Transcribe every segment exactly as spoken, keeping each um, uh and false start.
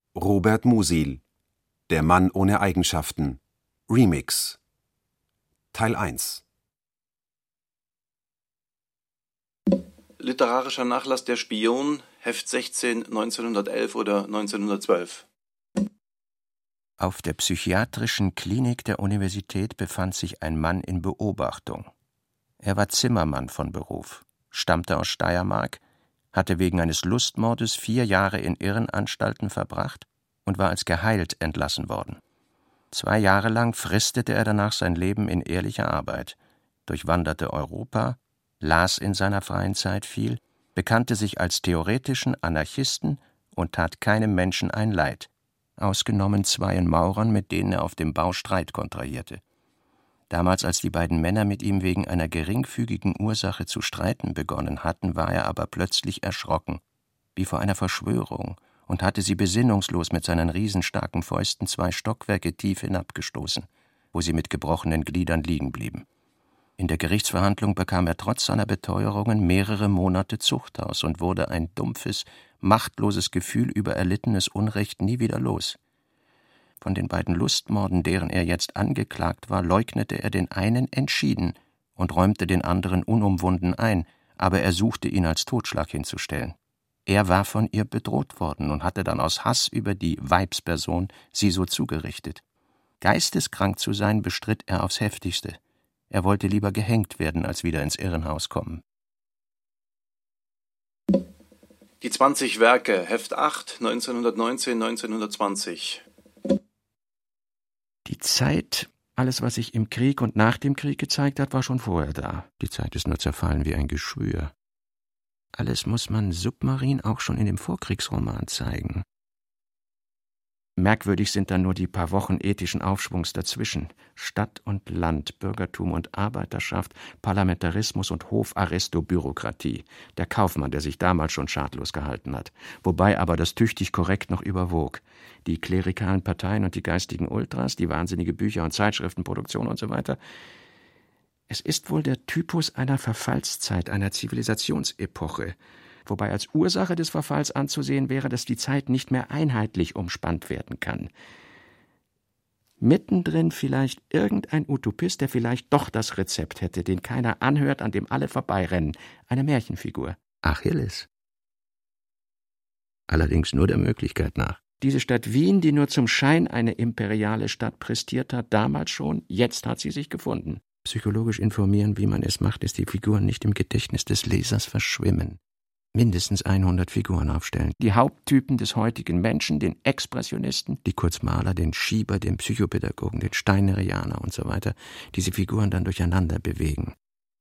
Robert Musil: Der Mann ohne Eigenschaften. Remix. Teil eins. Literarischer Nachlass Der Spion, Heft sechzehn, neunzehnhundertelf oder neunzehnhundertzwölf. Auf der psychiatrischen Klinik der Universität befand sich ein Mann in Beobachtung. Er war Zimmermann von Beruf, stammte aus Steiermark, hatte wegen eines Lustmordes vier Jahre in Irrenanstalten verbracht und war als geheilt entlassen worden. Zwei Jahre lang fristete er danach sein Leben in ehrlicher Arbeit, durchwanderte Europa, las in seiner freien Zeit viel, bekannte sich als theoretischen Anarchisten und tat keinem Menschen ein Leid, ausgenommen zweien Maurern, mit denen er auf dem Bau Streit kontrahierte. Damals, als die beiden Männer mit ihm wegen einer geringfügigen Ursache zu streiten begonnen hatten, war er aber plötzlich erschrocken, wie vor einer Verschwörung, und hatte sie besinnungslos mit seinen riesenstarken Fäusten zwei Stockwerke tief hinabgestoßen, wo sie mit gebrochenen Gliedern liegen blieben. In der Gerichtsverhandlung bekam er trotz seiner Beteuerungen mehrere Monate Zuchthaus und wurde ein dumpfes, machtloses Gefühl über erlittenes Unrecht nie wieder los. Von den beiden Lustmorden, deren er jetzt angeklagt war, leugnete er den einen entschieden und räumte den anderen unumwunden ein, aber er suchte ihn als Totschlag hinzustellen. Er war von ihr bedroht worden und hatte dann aus Hass über die Weibsperson sie so zugerichtet. Geisteskrank zu sein bestritt er aufs Heftigste. Er wollte lieber gehängt werden, als wieder ins Irrenhaus kommen. Die zwanzig Werke, Heft acht, neunzehnhundertneunzehn, neunzehnhundertzwanzig. Die Zeit, alles, was sich im Krieg und nach dem Krieg gezeigt hat, war schon vorher da. Die Zeit ist nur zerfallen wie ein Geschwür. Alles muss man submarin auch schon in dem Vorkriegsroman zeigen. Merkwürdig sind dann nur die paar Wochen ethischen Aufschwungs dazwischen. Stadt und Land, Bürgertum und Arbeiterschaft, Parlamentarismus und Hofaristobürokratie. Der Kaufmann, der sich damals schon schadlos gehalten hat. Wobei aber das tüchtig korrekt noch überwog. Die klerikalen Parteien und die geistigen Ultras, die wahnsinnige Bücher- und Zeitschriftenproduktion und so weiter. Es ist wohl der Typus einer Verfallszeit, einer Zivilisationsepoche. Wobei als Ursache des Verfalls anzusehen wäre, dass die Zeit nicht mehr einheitlich umspannt werden kann. Mittendrin vielleicht irgendein Utopist, der vielleicht doch das Rezept hätte, den keiner anhört, an dem alle vorbeirennen. Eine Märchenfigur. Achilles. Allerdings nur der Möglichkeit nach. Diese Stadt Wien, die nur zum Schein eine imperiale Stadt prestiert hat, damals schon, jetzt hat sie sich gefunden. Psychologisch informieren, wie man es macht, ist die Figuren nicht im Gedächtnis des Lesers verschwimmen. Mindestens hundert Figuren aufstellen. Die Haupttypen des heutigen Menschen, den Expressionisten, die Kurzmaler, den Schieber, den Psychopädagogen, den Steinerianer und so weiter, diese Figuren dann durcheinander bewegen.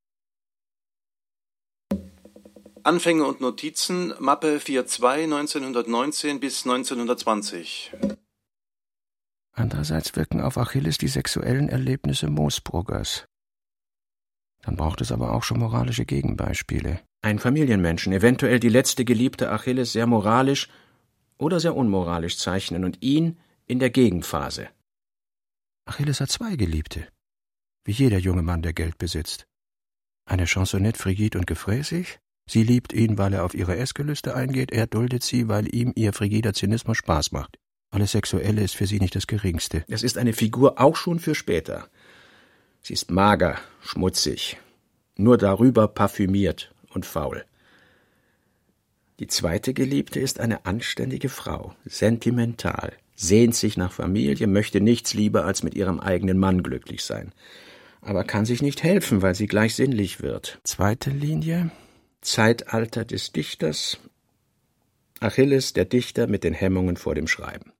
Anfänge und Notizen, Mappe vier zwei, neunzehnhundertneunzehn bis neunzehnhundertzwanzig. Andererseits wirken auf Achilles die sexuellen Erlebnisse Moosbruggers. Dann braucht es aber auch schon moralische Gegenbeispiele. Ein Familienmenschen, eventuell die letzte Geliebte Achilles, sehr moralisch oder sehr unmoralisch zeichnen und ihn in der Gegenphase. Achilles hat zwei Geliebte, wie jeder junge Mann, der Geld besitzt. Eine Chansonette frigid und gefräßig. Sie liebt ihn, weil er auf ihre Essgelüste eingeht, er duldet sie, weil ihm ihr frigider Zynismus Spaß macht. Alles Sexuelle ist für sie nicht das Geringste. Es ist eine Figur auch schon für später. Sie ist mager, schmutzig, nur darüber parfümiert und faul. Die zweite Geliebte ist eine anständige Frau, sentimental, sehnt sich nach Familie, möchte nichts lieber als mit ihrem eigenen Mann glücklich sein, aber kann sich nicht helfen, weil sie gleich sinnlich wird. Zweite Linie, Zeitalter des Dichters, Achilles, der Dichter mit den Hemmungen vor dem Schreiben.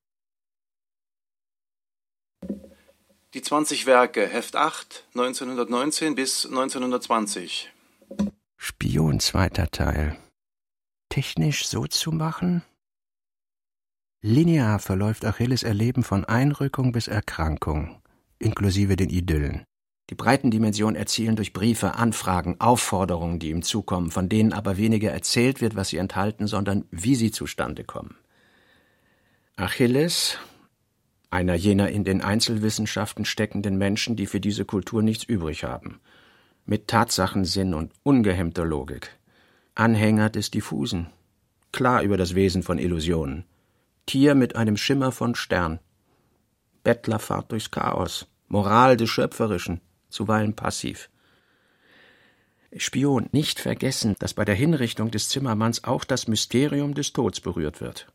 Die zwanzig Werke, Heft acht, neunzehnhundertneunzehn bis neunzehnhundertzwanzig. Spion, zweiter Teil. Technisch so zu machen? Linear verläuft Achilles' Erleben von Einrückung bis Erkrankung, inklusive den Idyllen. Die breiten Dimensionen erzielen durch Briefe, Anfragen, Aufforderungen, die ihm zukommen, von denen aber weniger erzählt wird, was sie enthalten, sondern wie sie zustande kommen. Achilles, einer jener in den Einzelwissenschaften steckenden Menschen, die für diese Kultur nichts übrig haben, mit Tatsachensinn und ungehemmter Logik, Anhänger des Diffusen, klar über das Wesen von Illusionen, Tier mit einem Schimmer von Stern. Bettlerfahrt durchs Chaos, Moral des Schöpferischen, zuweilen passiv. Spion, nicht vergessen, dass bei der Hinrichtung des Zimmermanns auch das Mysterium des Todes berührt wird.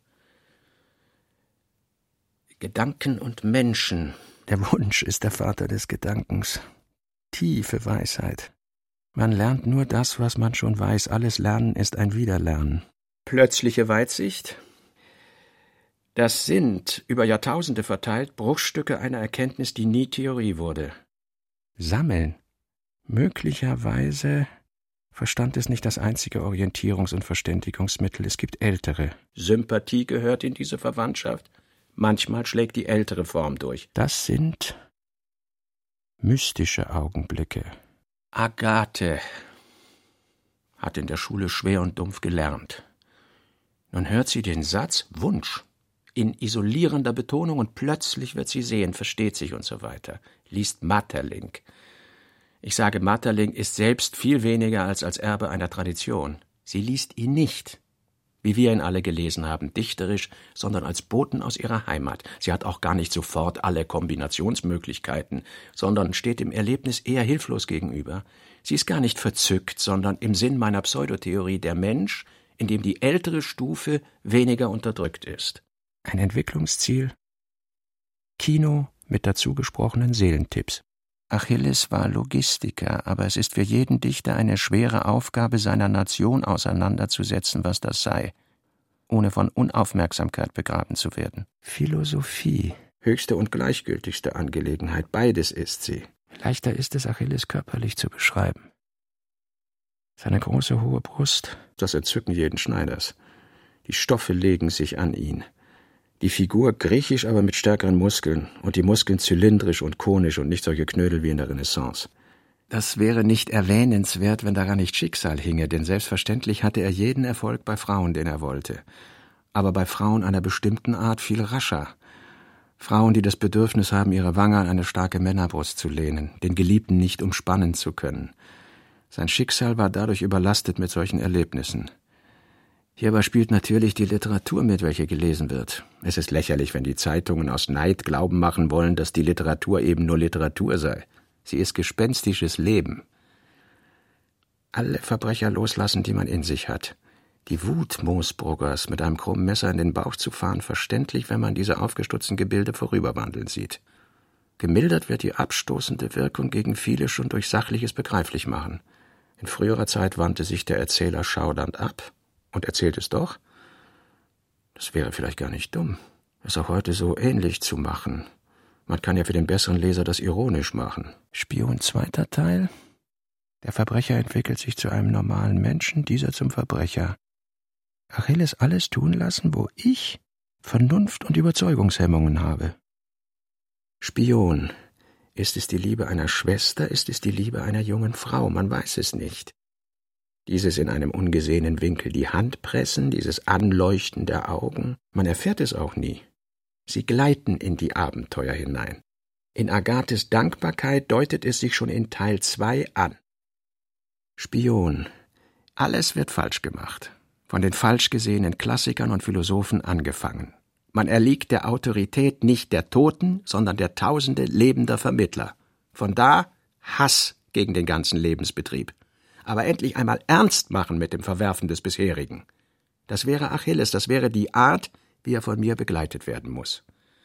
Gedanken und Menschen. Der Wunsch ist der Vater des Gedankens. Tiefe Weisheit. Man lernt nur das, was man schon weiß. Alles Lernen ist ein Wiederlernen. Plötzliche Weitsicht. Das sind, über Jahrtausende verteilt, Bruchstücke einer Erkenntnis, die nie Theorie wurde. Sammeln. Möglicherweise Verstand ist nicht das einzige Orientierungs- und Verständigungsmittel. Es gibt ältere. Sympathie gehört in diese Verwandtschaft. Manchmal schlägt die ältere Form durch. Das sind mystische Augenblicke. Agathe hat in der Schule schwer und dumpf gelernt. Nun hört sie den Satz Wunsch in isolierender Betonung und plötzlich wird sie sehen, versteht sich und so weiter. Liest Maeterlinck. Ich sage, Maeterlinck ist selbst viel weniger als als Erbe einer Tradition. Sie liest ihn nicht, wie wir ihn alle gelesen haben, dichterisch, sondern als Boten aus ihrer Heimat. Sie hat auch gar nicht sofort alle Kombinationsmöglichkeiten, sondern steht dem Erlebnis eher hilflos gegenüber. Sie ist gar nicht verzückt, sondern im Sinn meiner Pseudotheorie der Mensch, in dem die ältere Stufe weniger unterdrückt ist. Ein Entwicklungsziel? Kino mit dazu gesprochenen Seelentipps. Achilles war Logistiker, aber es ist für jeden Dichter eine schwere Aufgabe, seiner Nation auseinanderzusetzen, was das sei, ohne von Unaufmerksamkeit begraben zu werden. Philosophie, höchste und gleichgültigste Angelegenheit, beides ist sie. Leichter ist es, Achilles körperlich zu beschreiben. Seine große, hohe Brust, das Entzücken jeden Schneiders. Die Stoffe legen sich an ihn. Die Figur griechisch, aber mit stärkeren Muskeln und die Muskeln zylindrisch und konisch und nicht solche Knödel wie in der Renaissance. Das wäre nicht erwähnenswert, wenn daran nicht Schicksal hinge, denn selbstverständlich hatte er jeden Erfolg bei Frauen, den er wollte. Aber bei Frauen einer bestimmten Art viel rascher. Frauen, die das Bedürfnis haben, ihre Wange an eine starke Männerbrust zu lehnen, den Geliebten nicht umspannen zu können. Sein Schicksal war dadurch überlastet mit solchen Erlebnissen. Hierbei spielt natürlich die Literatur mit, welche gelesen wird. Es ist lächerlich, wenn die Zeitungen aus Neid glauben machen wollen, dass die Literatur eben nur Literatur sei. Sie ist gespenstisches Leben. Alle Verbrecher loslassen, die man in sich hat. Die Wut Moosbruggers mit einem krummen Messer in den Bauch zu fahren, verständlich, wenn man diese aufgestutzten Gebilde vorüberwandeln sieht. Gemildert wird die abstoßende Wirkung gegen viele schon durch sachliches Begreiflichmachen. In früherer Zeit wandte sich der Erzähler schaudernd ab und erzählt es doch. Das wäre vielleicht gar nicht dumm, es auch heute so ähnlich zu machen. Man kann ja für den besseren Leser das ironisch machen. Spion zweiter Teil. Der Verbrecher entwickelt sich zu einem normalen Menschen, dieser zum Verbrecher. Achilles alles tun lassen, wo ich Vernunft und Überzeugungshemmungen habe. Spion. Ist es die Liebe einer Schwester, ist es die Liebe einer jungen Frau? Man weiß es nicht. Dieses in einem ungesehenen Winkel die Hand pressen, dieses Anleuchten der Augen, man erfährt es auch nie. Sie gleiten in die Abenteuer hinein. In Agathes Dankbarkeit deutet es sich schon in Teil zwei an. Spion. Alles wird falsch gemacht. Von den falsch gesehenen Klassikern und Philosophen angefangen. Man erliegt der Autorität nicht der Toten, sondern der Tausende lebender Vermittler. Von da Hass gegen den ganzen Lebensbetrieb. Aber endlich einmal ernst machen mit dem Verwerfen des Bisherigen. Das wäre Achilles, das wäre die Art, wie er von mir begleitet werden muss.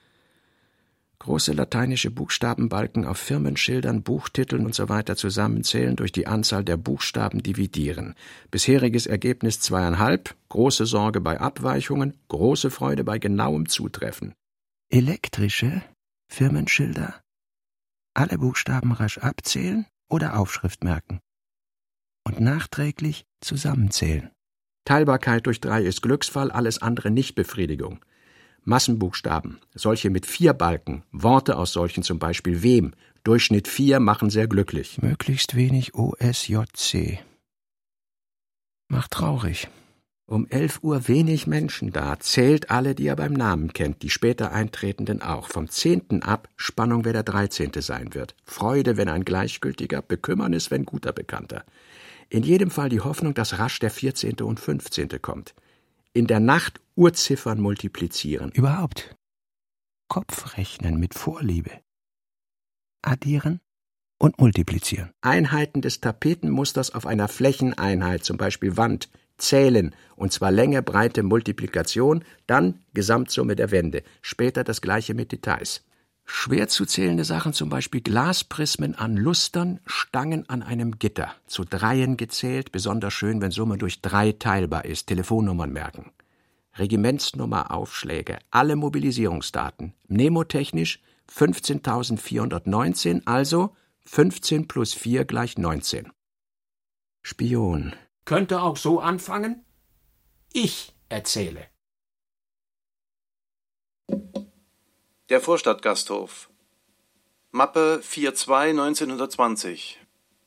Große lateinische Buchstabenbalken auf Firmenschildern, Buchtiteln usw. zusammenzählen, durch die Anzahl der Buchstaben dividieren. Bisheriges Ergebnis zweieinhalb, große Sorge bei Abweichungen, große Freude bei genauem Zutreffen. Elektrische Firmenschilder. Alle Buchstaben rasch abzählen oder Aufschrift merken. Und nachträglich zusammenzählen. Teilbarkeit durch drei ist Glücksfall, alles andere nicht Befriedigung. Massenbuchstaben, solche mit vier Balken, Worte aus solchen zum Beispiel wem, Durchschnitt vier machen sehr glücklich. Möglichst wenig O S J C. Macht traurig. Um elf Uhr wenig Menschen da, zählt alle, die er beim Namen kennt, die später Eintretenden auch. Vom zehnten ab Spannung, wer der dreizehnte sein wird. Freude, wenn ein Gleichgültiger, Bekümmernis, wenn guter Bekannter. In jedem Fall die Hoffnung, dass rasch der vierzehnte und fünfzehnte kommt. In der Nacht Uhrziffern multiplizieren. Überhaupt. Kopfrechnen mit Vorliebe. Addieren und multiplizieren. Einheiten des Tapetenmusters auf einer Flächeneinheit, zum Beispiel Wand, zählen, und zwar Länge, Breite, Multiplikation, dann Gesamtsumme der Wände. Später das Gleiche mit Details. Schwer zu zählende Sachen, zum Beispiel Glasprismen an Lustern, Stangen an einem Gitter. Zu Dreien gezählt, besonders schön, wenn Summe durch drei teilbar ist. Telefonnummern merken. Regimentsnummer, Aufschläge, alle Mobilisierungsdaten. Mnemotechnisch fünfzehntausendvierhundertneunzehn, also fünfzehn plus vier gleich neunzehn. Spion. Könnte auch so anfangen. Ich erzähle. Der Vorstadtgasthof. Mappe vier zwei neunzehnhundertzwanzig.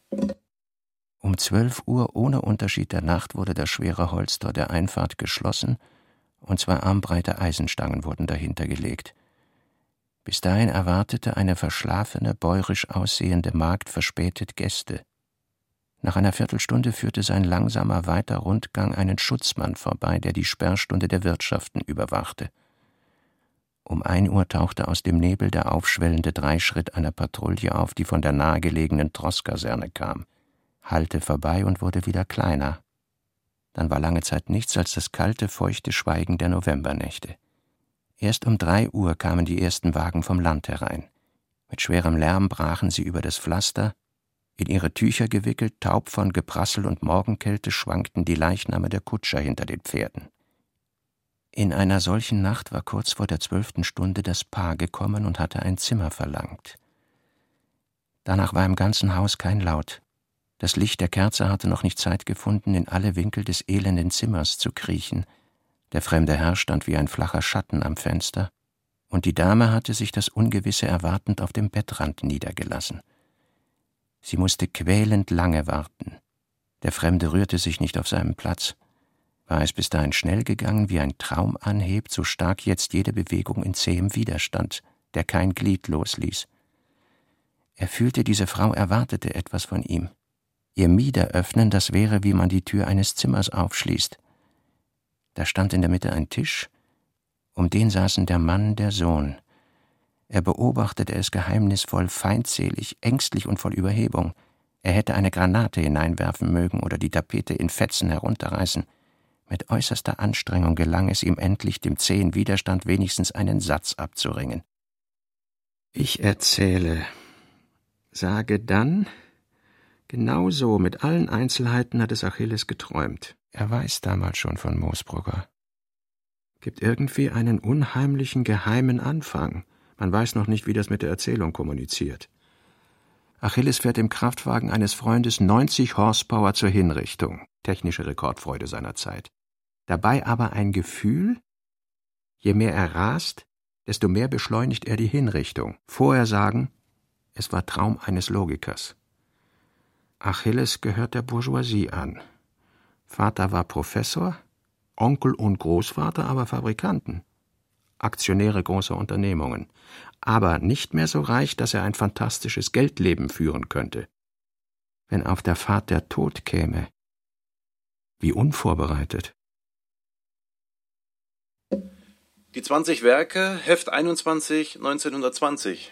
Um zwölf Uhr ohne Unterschied der Nacht wurde das schwere Holztor der Einfahrt geschlossen und zwei armbreite Eisenstangen wurden dahinter gelegt. Bis dahin erwartete eine verschlafene, bäuerisch aussehende Magd verspätet Gäste. Nach einer Viertelstunde führte sein langsamer, weiter Rundgang einen Schutzmann vorbei, der die Sperrstunde der Wirtschaften überwachte. Um ein Uhr tauchte aus dem Nebel der aufschwellende Dreischritt einer Patrouille auf, die von der nahegelegenen Tross-Kaserne kam, hallte vorbei und wurde wieder kleiner. Dann war lange Zeit nichts als das kalte, feuchte Schweigen der Novembernächte. Erst um drei Uhr kamen die ersten Wagen vom Land herein. Mit schwerem Lärm brachen sie über das Pflaster. In ihre Tücher gewickelt, taub von Geprassel und Morgenkälte, schwankten die Leichname der Kutscher hinter den Pferden. In einer solchen Nacht war kurz vor der zwölften Stunde das Paar gekommen und hatte ein Zimmer verlangt. Danach war im ganzen Haus kein Laut. Das Licht der Kerze hatte noch nicht Zeit gefunden, in alle Winkel des elenden Zimmers zu kriechen. Der fremde Herr stand wie ein flacher Schatten am Fenster, und die Dame hatte sich das Ungewisse erwartend auf dem Bettrand niedergelassen. Sie musste quälend lange warten. Der Fremde rührte sich nicht auf seinem Platz. War es bis dahin schnell gegangen, wie ein Traum anhebt, so stark jetzt jede Bewegung in zähem Widerstand, der kein Glied losließ. Er fühlte, diese Frau erwartete etwas von ihm. Ihr Mieder öffnen, das wäre, wie man die Tür eines Zimmers aufschließt. Da stand in der Mitte ein Tisch, um den saßen der Mann, der Sohn. Er beobachtete es geheimnisvoll, feindselig, ängstlich und voll Überhebung. Er hätte eine Granate hineinwerfen mögen oder die Tapete in Fetzen herunterreißen. Mit äußerster Anstrengung gelang es ihm endlich, dem zähen Widerstand wenigstens einen Satz abzuringen. Ich erzähle, sage dann, genau so, mit allen Einzelheiten hat es Achilles geträumt. Er weiß damals schon von Moosbrugger. Gibt irgendwie einen unheimlichen, geheimen Anfang. Man weiß noch nicht, wie das mit der Erzählung kommuniziert. Achilles fährt im Kraftwagen eines Freundes neunzig Horsepower zur Hinrichtung. Technische Rekordfreude seiner Zeit. Dabei aber ein Gefühl, je mehr er rast, desto mehr beschleunigt er die Hinrichtung. Vorher sagen, es war Traum eines Logikers. Achilles gehört der Bourgeoisie an. Vater war Professor, Onkel und Großvater aber Fabrikanten, Aktionäre großer Unternehmungen, aber nicht mehr so reich, dass er ein fantastisches Geldleben führen könnte. Wenn auf der Fahrt der Tod käme, wie unvorbereitet. Die zwanzig Werke, Heft einundzwanzig, neunzehnhundertzwanzig.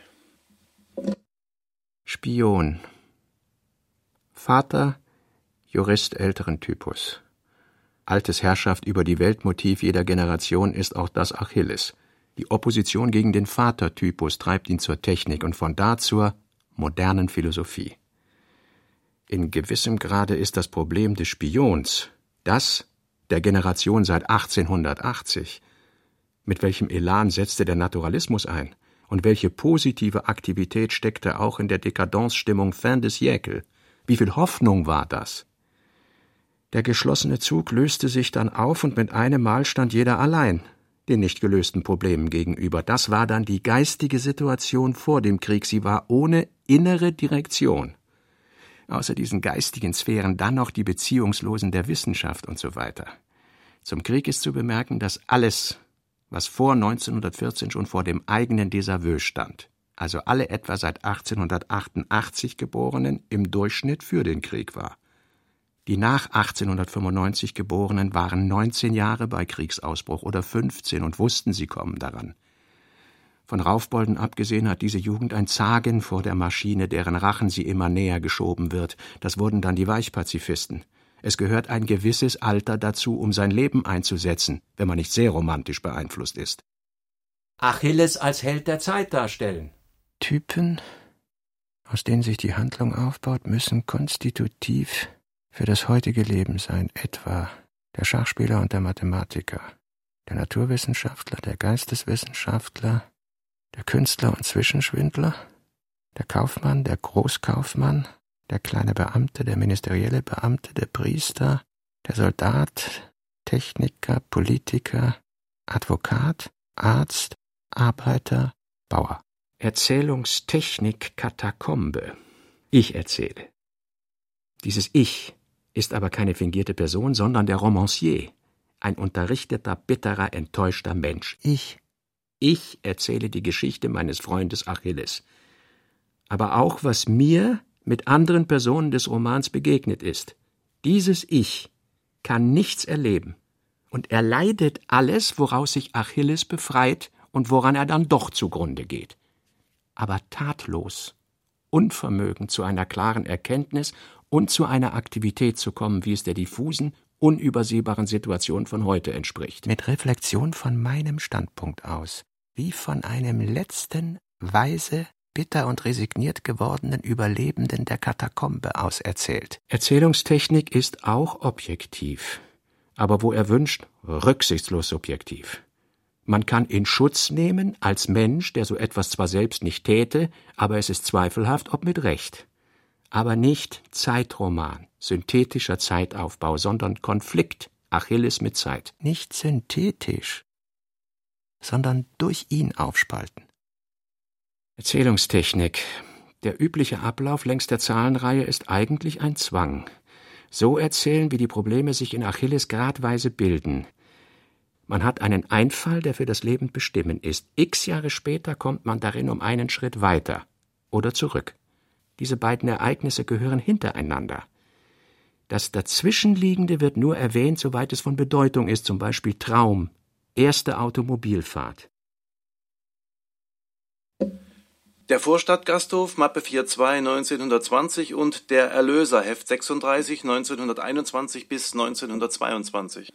Spion. Vater, Jurist älteren Typus. Altes Herrschaft über die Welt, Motiv jeder Generation ist auch das Achilles. Die Opposition gegen den Vatertypus treibt ihn zur Technik und von da zur modernen Philosophie. In gewissem Grade ist das Problem des Spions, das der Generation seit achtzehnhundertachtzig. Mit welchem Elan setzte der Naturalismus ein? Und welche positive Aktivität steckte auch in der Dekadenzstimmung fin de siècle? Wie viel Hoffnung war das? Der geschlossene Zug löste sich dann auf und mit einem Mal stand jeder allein den nicht gelösten Problemen gegenüber. Das war dann die geistige Situation vor dem Krieg. Sie war ohne innere Direktion. Außer diesen geistigen Sphären dann noch die Beziehungslosen der Wissenschaft und so weiter. Zum Krieg ist zu bemerken, dass alles, was vor neunzehnhundertvierzehn schon vor dem eigenen Desaveu stand, also alle etwa seit achtzehnhundertachtundachtzig Geborenen, im Durchschnitt für den Krieg war. Die nach achtzehnhundertfünfundneunzig Geborenen waren neunzehn Jahre bei Kriegsausbruch oder fünfzehn und wussten, sie kommen daran. Von Raufbolden abgesehen hat diese Jugend ein Zagen vor der Maschine, deren Rachen sie immer näher geschoben wird. Das wurden dann die Weichpazifisten. Es gehört ein gewisses Alter dazu, um sein Leben einzusetzen, wenn man nicht sehr romantisch beeinflusst ist. Achilles als Held der Zeit darstellen. Typen, aus denen sich die Handlung aufbaut, müssen konstitutiv für das heutige Leben sein, etwa der Schachspieler und der Mathematiker, der Naturwissenschaftler, der Geisteswissenschaftler, der Künstler und Zwischenschwindler, der Kaufmann, der Großkaufmann, der kleine Beamte, der ministerielle Beamte, der Priester, der Soldat, Techniker, Politiker, Advokat, Arzt, Arbeiter, Bauer. Erzählungstechnik Katakombe. Ich erzähle. Dieses Ich ist aber keine fingierte Person, sondern der Romancier, ein unterrichteter, bitterer, enttäuschter Mensch. Ich. Ich erzähle die Geschichte meines Freundes Achilles. Aber auch, was mir mit anderen Personen des Romans begegnet ist. Dieses Ich kann nichts erleben. Und er leidet alles, woraus sich Achilles befreit und woran er dann doch zugrunde geht. Aber tatlos, unvermögend zu einer klaren Erkenntnis und zu einer Aktivität zu kommen, wie es der diffusen, unübersehbaren Situation von heute entspricht. Mit Reflexion von meinem Standpunkt aus, wie von einem letzten, weise, bitter und resigniert gewordenen Überlebenden der Katakombe aus erzählt. Erzählungstechnik ist auch objektiv, aber wo er wünscht, rücksichtslos subjektiv. Man kann in Schutz nehmen als Mensch, der so etwas zwar selbst nicht täte, aber es ist zweifelhaft, ob mit Recht. Aber nicht Zeitroman, synthetischer Zeitaufbau, sondern Konflikt, Achilles mit Zeit. Nicht synthetisch, sondern durch ihn aufspalten. Erzählungstechnik. Der übliche Ablauf längs der Zahlenreihe ist eigentlich ein Zwang. So erzählen, wie die Probleme sich in Achilles gradweise bilden. Man hat einen Einfall, der für das Leben bestimmend ist. X Jahre später kommt man darin um einen Schritt weiter oder zurück. Diese beiden Ereignisse gehören hintereinander. Das Dazwischenliegende wird nur erwähnt, soweit es von Bedeutung ist, zum Beispiel Traum, erste Automobilfahrt. Der Vorstadtgasthof, Mappe vier zwei neunzehnhundertzwanzig und Der Erlöser, Heft sechsunddreißig neunzehnhunderteinundzwanzig bis neunzehnhundertzweiundzwanzig.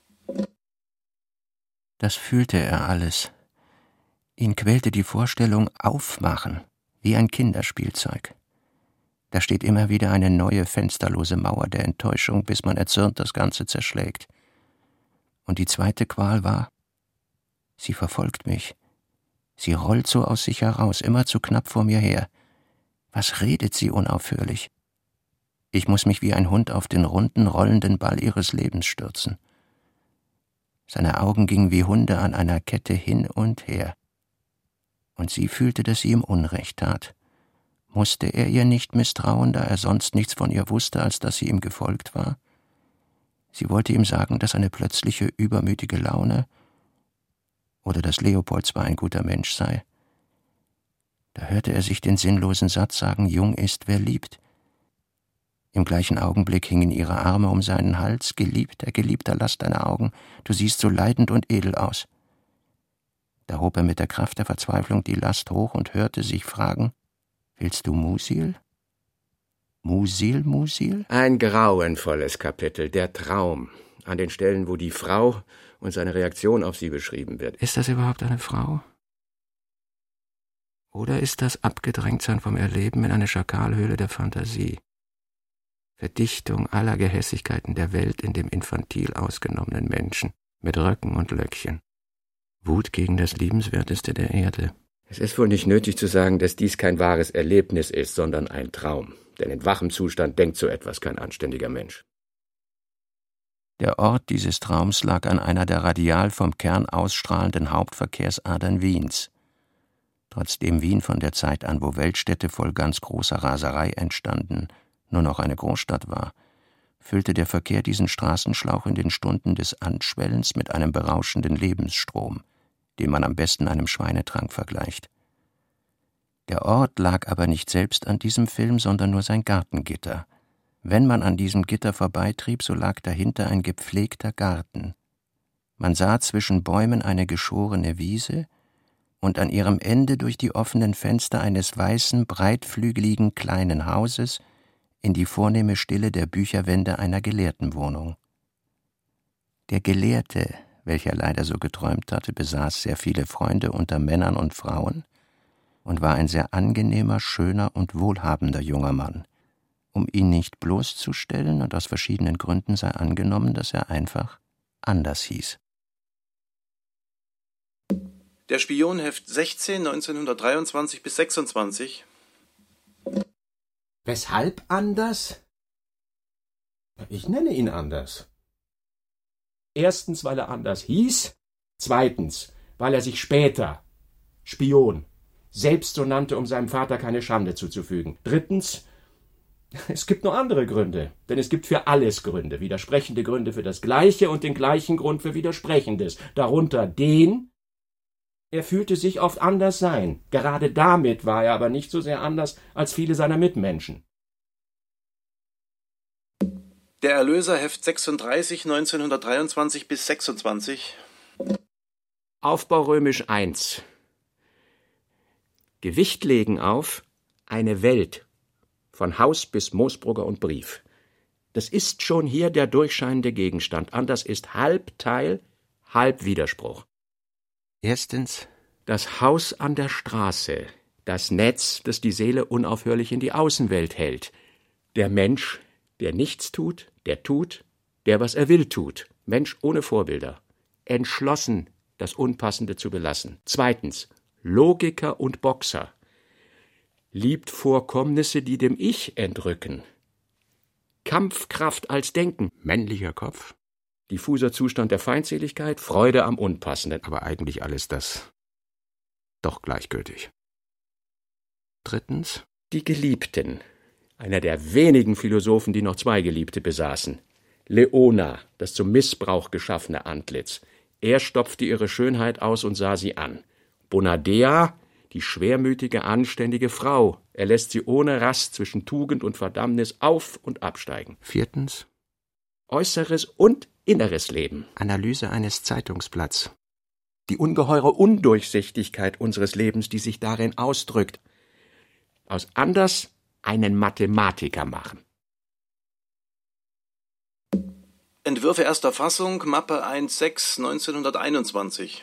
Das fühlte er alles. Ihn quälte die Vorstellung Aufmachen, wie ein Kinderspielzeug. Da steht immer wieder eine neue fensterlose Mauer der Enttäuschung, bis man erzürnt das Ganze zerschlägt. Und die zweite Qual war, sie verfolgt mich. Sie rollt so aus sich heraus, immer zu knapp vor mir her. Was redet sie unaufhörlich? Ich muss mich wie ein Hund auf den runden, rollenden Ball ihres Lebens stürzen. Seine Augen gingen wie Hunde an einer Kette hin und her. Und sie fühlte, dass sie ihm Unrecht tat. Musste er ihr nicht misstrauen, da er sonst nichts von ihr wusste, als dass sie ihm gefolgt war? Sie wollte ihm sagen, dass eine plötzliche, übermütige Laune oder dass Leopold zwar ein guter Mensch sei. Da hörte er sich den sinnlosen Satz sagen, jung ist, wer liebt. Im gleichen Augenblick hingen ihre Arme um seinen Hals. Geliebter, Geliebter, lass deine Augen, du siehst so leidend und edel aus. Da hob er mit der Kraft der Verzweiflung die Last hoch und hörte sich fragen, willst du Musil? Musil, Musil? Ein grauenvolles Kapitel, der Traum, an den Stellen, wo die Frau und seine Reaktion auf sie beschrieben wird. Ist das überhaupt eine Frau? Oder ist das Abgedrängtsein vom Erleben in eine Schakalhöhle der Fantasie? Verdichtung aller Gehässigkeiten der Welt in dem infantil ausgenommenen Menschen, mit Röcken und Löckchen. Wut gegen das Liebenswerteste der Erde. Es ist wohl nicht nötig zu sagen, dass dies kein wahres Erlebnis ist, sondern ein Traum. Denn in wachem Zustand denkt so etwas kein anständiger Mensch. Der Ort dieses Traums lag an einer der radial vom Kern ausstrahlenden Hauptverkehrsadern Wiens. Trotzdem Wien von der Zeit an, wo Weltstädte voll ganz großer Raserei entstanden, nur noch eine Großstadt war, füllte der Verkehr diesen Straßenschlauch in den Stunden des Anschwellens mit einem berauschenden Lebensstrom, den man am besten einem Schweinetrank vergleicht. Der Ort lag aber nicht selbst an diesem Film, sondern nur sein Gartengitter, Wenn man an diesem Gitter vorbeitrieb, so lag dahinter ein gepflegter Garten. Man sah zwischen Bäumen eine geschorene Wiese und an ihrem Ende durch die offenen Fenster eines weißen, breitflügeligen kleinen Hauses in die vornehme Stille der Bücherwände einer Gelehrtenwohnung. Der Gelehrte, welcher leider so geträumt hatte, besaß sehr viele Freunde unter Männern und Frauen und war ein sehr angenehmer, schöner und wohlhabender junger Mann. Um ihn nicht bloßzustellen und aus verschiedenen Gründen sei angenommen, dass er einfach anders hieß. Der Spion, Heft sechzehn, neunzehnhundertdreiundzwanzig bis sechsundzwanzig. Weshalb anders? Ich nenne ihn anders. Erstens, weil er anders hieß. Zweitens, weil er sich später, Spion, selbst so nannte, um seinem Vater keine Schande zuzufügen. Drittens, es gibt noch andere Gründe, denn es gibt für alles Gründe, widersprechende Gründe für das Gleiche und den gleichen Grund für Widersprechendes. Darunter den, er fühlte sich oft anders sein. Gerade damit war er aber nicht so sehr anders als viele seiner Mitmenschen. Der Erlöser, Heft sechsunddreißig, neunzehnhundertdreiundzwanzig bis sechsundzwanzig. Aufbau römisch eins. Gewicht legen auf eine Welt, von Haus bis Moosbrugger und Brief. Das ist schon hier der durchscheinende Gegenstand. Anders ist halb Teil, halb Widerspruch. Erstens, das Haus an der Straße, das Netz, das die Seele unaufhörlich in die Außenwelt hält. Der Mensch, der nichts tut, der tut, der, was er will, tut. Mensch ohne Vorbilder. Entschlossen, das Unpassende zu belassen. Zweitens, Logiker und Boxer. Liebt Vorkommnisse, die dem Ich entrücken. Kampfkraft als Denken, männlicher Kopf. Diffuser Zustand der Feindseligkeit, Freude am Unpassenden. aber eigentlich alles das doch gleichgültig. Drittens, Die Geliebten. Einer der wenigen Philosophen, die noch zwei Geliebte besaßen. Leona, das zum Missbrauch geschaffene Antlitz. Er stopfte ihre Schönheit aus und sah sie an. Bonadea, die schwermütige, anständige Frau. Er lässt sie ohne Rast zwischen Tugend und Verdammnis auf- und absteigen. viertens, Äußeres und inneres Leben. Analyse eines Zeitungsblatts. Die ungeheure Undurchsichtigkeit unseres Lebens, die sich darin ausdrückt. Aus anders einen Mathematiker machen. Entwürfe erster Fassung, Mappe eins sechs, neunzehnhunderteinundzwanzig.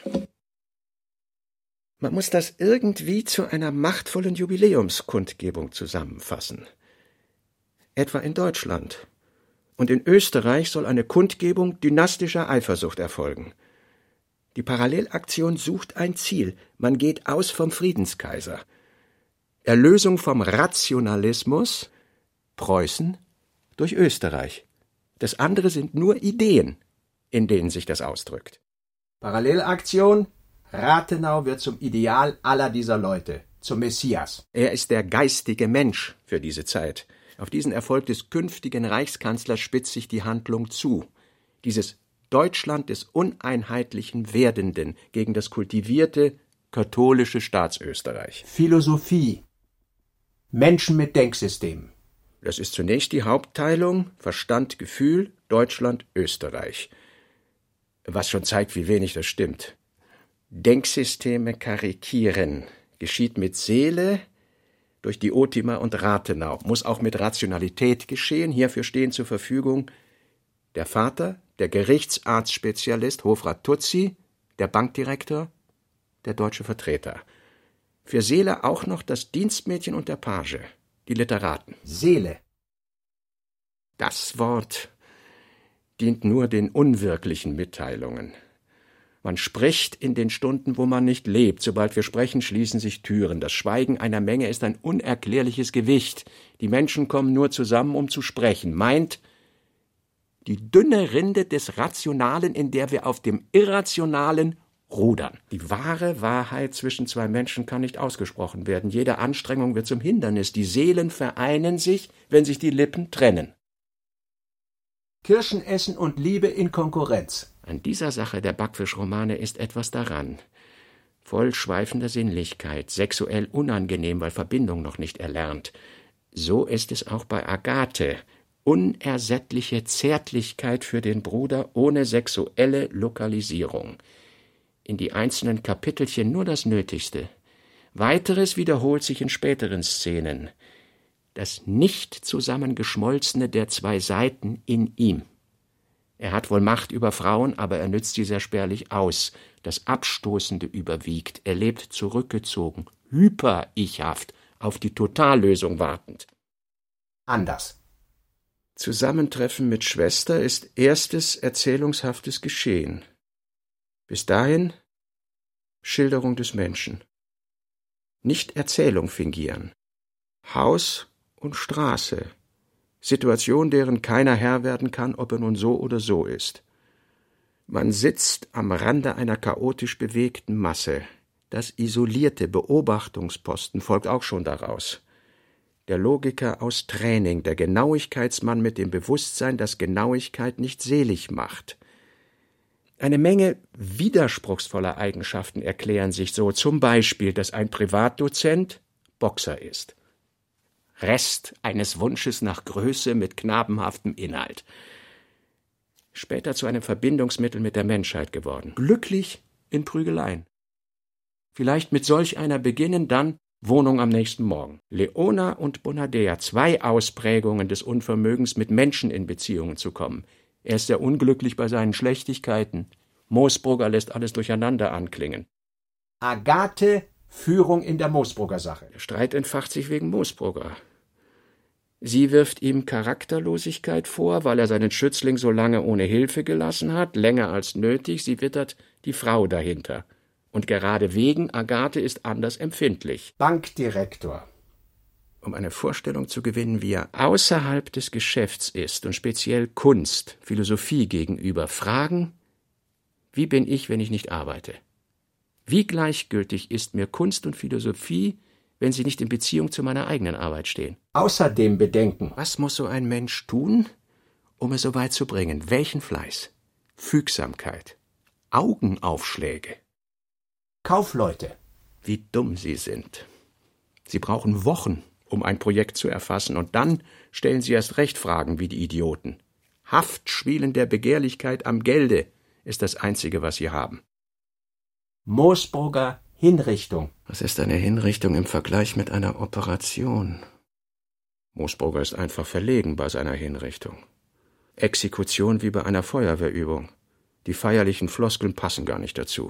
Man muss das irgendwie zu einer machtvollen Jubiläumskundgebung zusammenfassen. Etwa in Deutschland. Und in Österreich soll eine Kundgebung dynastischer Eifersucht erfolgen. Die Parallelaktion sucht ein Ziel. Man geht aus vom Friedenskaiser. Erlösung vom Rationalismus, Preußen durch Österreich. Das andere sind nur Ideen, in denen sich das ausdrückt. Parallelaktion, Rathenau wird zum Ideal aller dieser Leute, zum Messias. Er ist der geistige Mensch für diese Zeit. Auf diesen Erfolg des künftigen Reichskanzlers spitzt sich die Handlung zu. Dieses Deutschland des uneinheitlichen Werdenden gegen das kultivierte, katholische Staatsösterreich. Philosophie. Menschen mit Denksystem. Das ist zunächst die Hauptteilung Verstand, Gefühl, Deutschland, Österreich. Was schon zeigt, wie wenig das stimmt. Denksysteme karikieren. Geschieht mit Seele, durch die Otima und Rathenau. Muss auch mit Rationalität geschehen. Hierfür stehen zur Verfügung der Vater, der Gerichtsarztspezialist Hofrat Tutzi, der Bankdirektor, der deutsche Vertreter. Für Seele auch noch das Dienstmädchen und der Page, die Literaten. Seele. Das Wort dient nur den unwirklichen Mitteilungen. Man spricht in den Stunden, wo man nicht lebt. Sobald wir sprechen, schließen sich Türen. Das Schweigen einer Menge ist ein unerklärliches Gewicht. Die Menschen kommen nur zusammen, um zu sprechen. Meint die dünne Rinde des Rationalen, in der wir auf dem Irrationalen rudern. Die wahre Wahrheit zwischen zwei Menschen kann nicht ausgesprochen werden. Jede Anstrengung wird zum Hindernis. Die Seelen vereinen sich, wenn sich die Lippen trennen. Kirschenessen und Liebe in Konkurrenz. An dieser Sache der Backfischromane ist etwas daran. Voll schweifender Sinnlichkeit, sexuell unangenehm, weil Verbindung noch nicht erlernt. So ist es auch bei Agathe. unersättliche Zärtlichkeit für den Bruder ohne sexuelle Lokalisierung. In die einzelnen Kapitelchen nur das Nötigste. Weiteres wiederholt sich in späteren Szenen. Das nicht zusammengeschmolzene der zwei Seiten in ihm. Er hat wohl Macht über Frauen, aber er nützt sie sehr spärlich aus. Das Abstoßende überwiegt. Er lebt zurückgezogen, hyper-ichhaft, auf die Totallösung wartend. Anders. Zusammentreffen mit Schwester ist erstes erzählungshaftes Geschehen. Bis dahin Schilderung des Menschen. Nicht Erzählung fingieren. Haus und Straße. Situation, deren keiner Herr werden kann, ob er nun so oder so ist. Man sitzt am Rande einer chaotisch bewegten Masse. Das isolierte Beobachtungsposten folgt auch schon daraus. Der Logiker aus Training, der Genauigkeitsmann mit dem Bewusstsein, dass Genauigkeit nicht selig macht. Eine Menge widerspruchsvoller Eigenschaften erklären sich so, zum Beispiel, dass ein Privatdozent Boxer ist. Rest eines Wunsches nach Größe mit knabenhaftem Inhalt. Später zu einem Verbindungsmittel mit der Menschheit geworden. Glücklich in Prügeleien. Vielleicht mit solch einer beginnen, dann Wohnung am nächsten Morgen. Leona und Bonadea, zwei Ausprägungen des Unvermögens, mit Menschen in Beziehungen zu kommen. Er ist sehr unglücklich bei seinen Schlechtigkeiten. Moosbrugger lässt alles durcheinander anklingen. Agathe, Führung in der Moosbrugger-Sache. Der Streit entfacht sich wegen Moosbrugger. Sie wirft ihm Charakterlosigkeit vor, weil er seinen Schützling so lange ohne Hilfe gelassen hat, länger als nötig. Sie wittert die Frau dahinter. Und gerade wegen Agathe ist anders empfindlich. Bankdirektor. Um eine Vorstellung zu gewinnen, wie er außerhalb des Geschäfts ist und speziell Kunst, Philosophie gegenüber, fragen, wie bin ich, wenn ich nicht arbeite? Wie gleichgültig ist mir Kunst und Philosophie, wenn sie nicht in Beziehung zu meiner eigenen Arbeit stehen? Außerdem bedenken, was muss so ein Mensch tun, um es so weit zu bringen? Welchen Fleiß? Fügsamkeit? Augenaufschläge? Kaufleute. Wie dumm sie sind. Sie brauchen Wochen, um ein Projekt zu erfassen, und dann stellen sie erst recht Fragen wie die Idioten. Haftschwielen der Begehrlichkeit am Gelde ist das Einzige, was sie haben. Moosbrugger Hinrichtung. Was ist eine Hinrichtung im Vergleich mit einer Operation? Moosbrugger ist einfach verlegen bei seiner Hinrichtung. Exekution wie bei einer Feuerwehrübung. Die feierlichen Floskeln passen gar nicht dazu.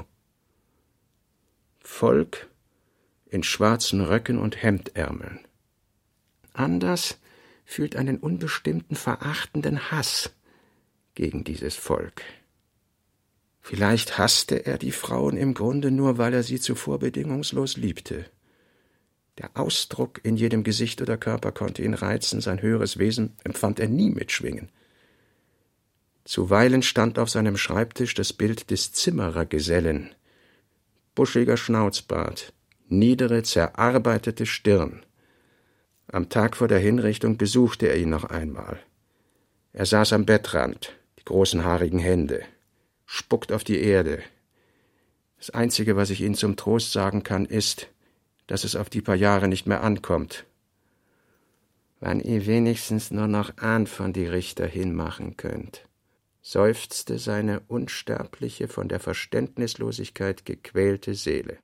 Volk in schwarzen Röcken und Hemdärmeln. Anders fühlt einen unbestimmten, verachtenden Hass gegen dieses Volk. Vielleicht hasste er die Frauen im Grunde nur, weil er sie zuvor bedingungslos liebte. Der Ausdruck in jedem Gesicht oder Körper konnte ihn reizen, sein höheres Wesen empfand er nie mitschwingen. Zuweilen stand auf seinem Schreibtisch das Bild des Zimmerergesellen. Buschiger Schnauzbart, niedere, zerarbeitete Stirn. Am Tag vor der Hinrichtung besuchte er ihn noch einmal. Er saß am Bettrand, die großen haarigen Hände, spuckt auf die Erde. Das Einzige, was ich Ihnen zum Trost sagen kann, ist, dass es auf die paar Jahre nicht mehr ankommt. Wann ihr wenigstens nur noch ahnt von die Richter hinmachen könnt, seufzte seine unsterbliche, von der Verständnislosigkeit gequälte Seele.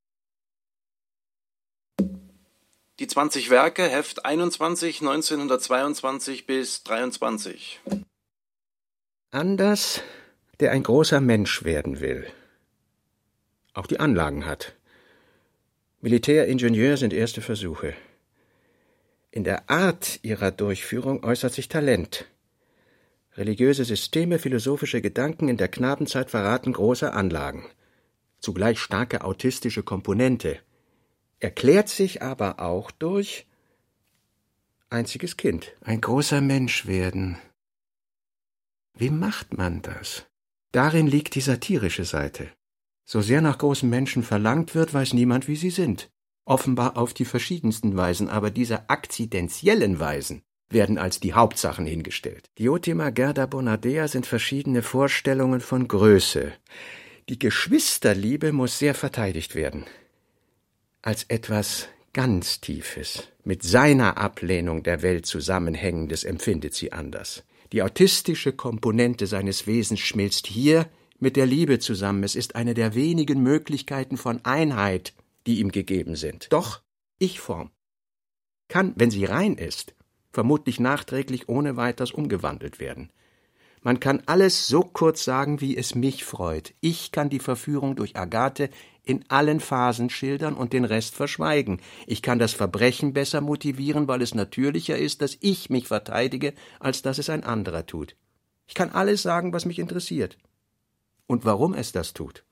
Die zwanzig Werke, Heft einundzwanzig, neunzehnhundertzweiundzwanzig bis dreiundzwanzig. Anders, der ein großer Mensch werden will. Auch die Anlagen hat. Militäringenieur sind erste Versuche. In der Art ihrer Durchführung äußert sich Talent. Religiöse Systeme, philosophische Gedanken in der Knabenzeit verraten große Anlagen. Zugleich starke autistische Komponente. Erklärt sich aber auch durch einziges Kind. Ein großer Mensch werden. Wie macht man das? Darin liegt die satirische Seite. So sehr nach großen Menschen verlangt wird, weiß niemand, wie sie sind. Offenbar auf die verschiedensten Weisen, aber diese akzidentiellen Weisen werden als die Hauptsachen hingestellt. Diotima, Gerda, Bonadea sind verschiedene Vorstellungen von Größe. Die Geschwisterliebe muss sehr verteidigt werden. Als etwas Ganz Tiefes, mit seiner Ablehnung der Welt zusammenhängendes empfindet sie anders. Die autistische Komponente seines Wesens schmilzt hier mit der Liebe zusammen. Es ist eine der wenigen Möglichkeiten von Einheit, die ihm gegeben sind. Doch Ich-Form kann, wenn sie rein ist, vermutlich nachträglich ohne weiteres umgewandelt werden. Man kann alles so kurz sagen, wie es mich freut. Ich kann die Verführung durch Agathe in allen Phasen schildern und den Rest verschweigen. Ich kann das Verbrechen besser motivieren, weil es natürlicher ist, dass ich mich verteidige, als dass es ein anderer tut. Ich kann alles sagen, was mich interessiert. Und warum es das tut.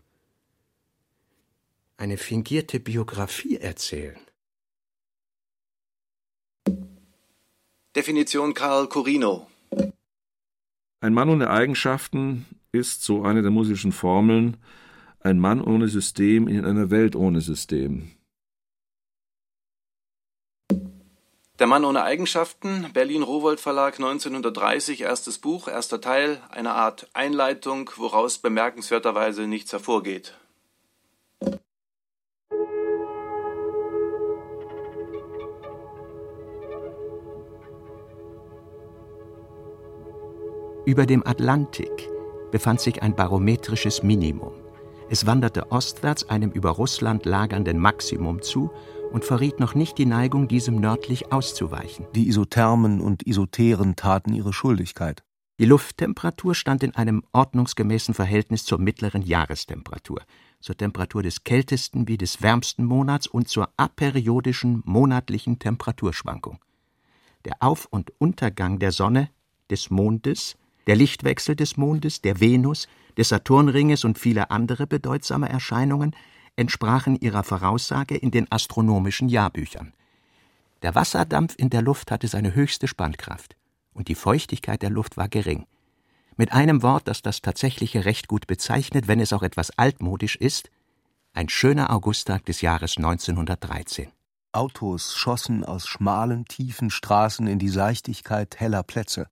Eine fingierte Biografie erzählen. Definition Karl Corino. Ein Mann ohne Eigenschaften ist, so eine der musischen Formeln, ein Mann ohne System in einer Welt ohne System. Der Mann ohne Eigenschaften, Berlin-Rowohlt Verlag, neunzehnhundertdreißig, erstes Buch, erster Teil, eine Art Einleitung, woraus bemerkenswerterweise nichts hervorgeht. Über dem Atlantik befand sich ein barometrisches Minimum. Es wanderte ostwärts einem über Russland lagernden Maximum zu und verriet noch nicht die Neigung, diesem nördlich auszuweichen. Die Isothermen und Isoteren taten ihre Schuldigkeit. Die Lufttemperatur stand in einem ordnungsgemäßen Verhältnis zur mittleren Jahrestemperatur, zur Temperatur des kältesten wie des wärmsten Monats und zur aperiodischen monatlichen Temperaturschwankung. Der Auf- und Untergang der Sonne, des Mondes, der Lichtwechsel des Mondes, der Venus, des Saturnringes und viele andere bedeutsame Erscheinungen entsprachen ihrer Voraussage in den astronomischen Jahrbüchern. Der Wasserdampf in der Luft hatte seine höchste Spannkraft, und die Feuchtigkeit der Luft war gering. Mit einem Wort, das das Tatsächliche recht gut bezeichnet, wenn es auch etwas altmodisch ist: ein schöner Augusttag des Jahres neunzehnhundertdreizehn. Autos schossen aus schmalen, tiefen Straßen in die Seichtigkeit heller Plätze.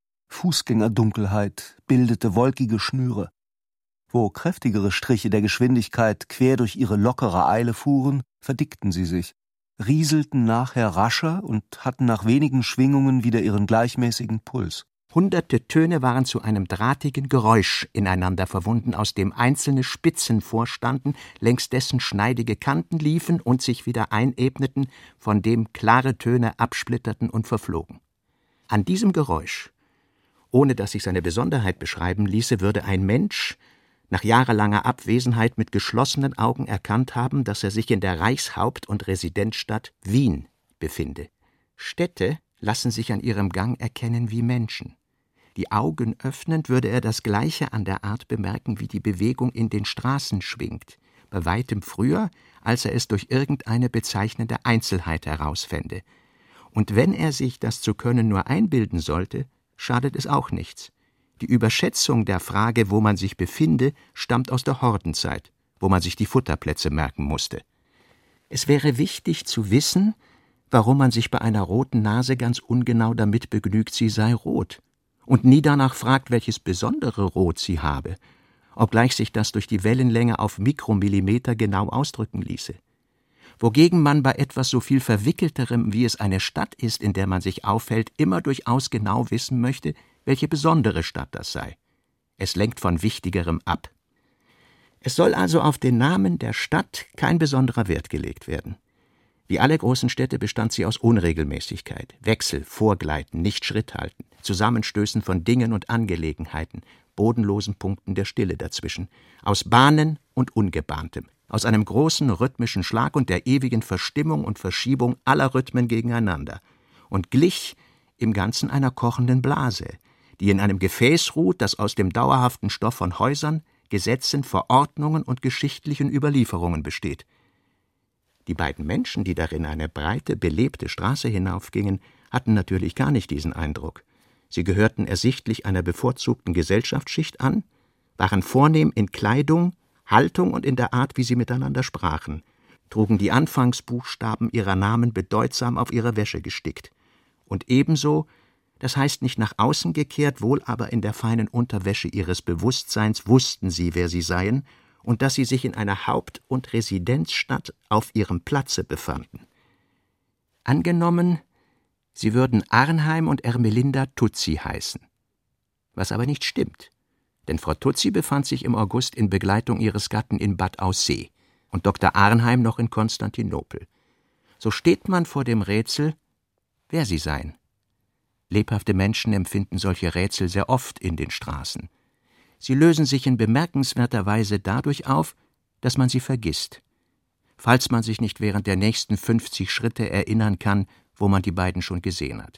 Fußgängerdunkelheit bildete wolkige Schnüre. Wo kräftigere Striche der Geschwindigkeit quer durch ihre lockere Eile fuhren, verdickten sie sich, rieselten nachher rascher und hatten nach wenigen Schwingungen wieder ihren gleichmäßigen Puls. Hunderte Töne waren zu einem drahtigen Geräusch ineinander verwunden, aus dem einzelne Spitzen vorstanden, längs dessen schneidige Kanten liefen und sich wieder einebneten, von dem klare Töne absplitterten und verflogen. An diesem Geräusch, ohne dass sich seine Besonderheit beschreiben ließe, würde ein Mensch nach jahrelanger Abwesenheit mit geschlossenen Augen erkannt haben, dass er sich in der Reichshaupt- und Residenzstadt Wien befinde. Städte lassen sich an ihrem Gang erkennen wie Menschen. Die Augen öffnend würde er das Gleiche an der Art bemerken, wie die Bewegung in den Straßen schwingt, bei weitem früher, als er es durch irgendeine bezeichnende Einzelheit herausfände. Und wenn er sich das zu können nur einbilden sollte, schadet es auch nichts. Die Überschätzung der Frage, wo man sich befinde, stammt aus der Hordenzeit, wo man sich die Futterplätze merken musste. Es wäre wichtig zu wissen, warum man sich bei einer roten Nase ganz ungenau damit begnügt, sie sei rot, und nie danach fragt, welches besondere Rot sie habe, obgleich sich das durch die Wellenlänge auf Mikromillimeter genau ausdrücken ließe. Wogegen man bei etwas so viel Verwickelterem, wie es eine Stadt ist, in der man sich aufhält, immer durchaus genau wissen möchte, welche besondere Stadt das sei. Es lenkt von Wichtigerem ab. Es soll also auf den Namen der Stadt kein besonderer Wert gelegt werden. Wie alle großen Städte bestand sie aus Unregelmäßigkeit, Wechsel, Vorgleiten, nicht Schritt halten, Zusammenstößen von Dingen und Angelegenheiten, bodenlosen Punkten der Stille dazwischen, aus Bahnen und Ungebahntem, aus einem großen rhythmischen Schlag und der ewigen Verstimmung und Verschiebung aller Rhythmen gegeneinander, und glich im Ganzen einer kochenden Blase, die in einem Gefäß ruht, das aus dem dauerhaften Stoff von Häusern, Gesetzen, Verordnungen und geschichtlichen Überlieferungen besteht. Die beiden Menschen, die darin eine breite, belebte Straße hinaufgingen, hatten natürlich gar nicht diesen Eindruck. Sie gehörten ersichtlich einer bevorzugten Gesellschaftsschicht an, waren vornehm in Kleidung, Haltung und in der Art, wie sie miteinander sprachen, trugen die Anfangsbuchstaben ihrer Namen bedeutsam auf ihre Wäsche gestickt. Und ebenso, das heißt nicht nach außen gekehrt, wohl aber in der feinen Unterwäsche ihres Bewusstseins wussten sie, wer sie seien, und dass sie sich in einer Haupt- und Residenzstadt auf ihrem Platze befanden. Angenommen, sie würden Arnheim und Ermelinda Tutsi heißen. Was aber nicht stimmt, denn Frau Tutsi befand sich im August in Begleitung ihres Gatten in Bad Aussee und Doktor Arnheim noch in Konstantinopel. So steht man vor dem Rätsel, wer sie seien. Lebhafte Menschen empfinden solche Rätsel sehr oft in den Straßen. Sie lösen sich in bemerkenswerter Weise dadurch auf, dass man sie vergisst. Falls man sich nicht während der nächsten fünfzig Schritte erinnern kann, wo man die beiden schon gesehen hat.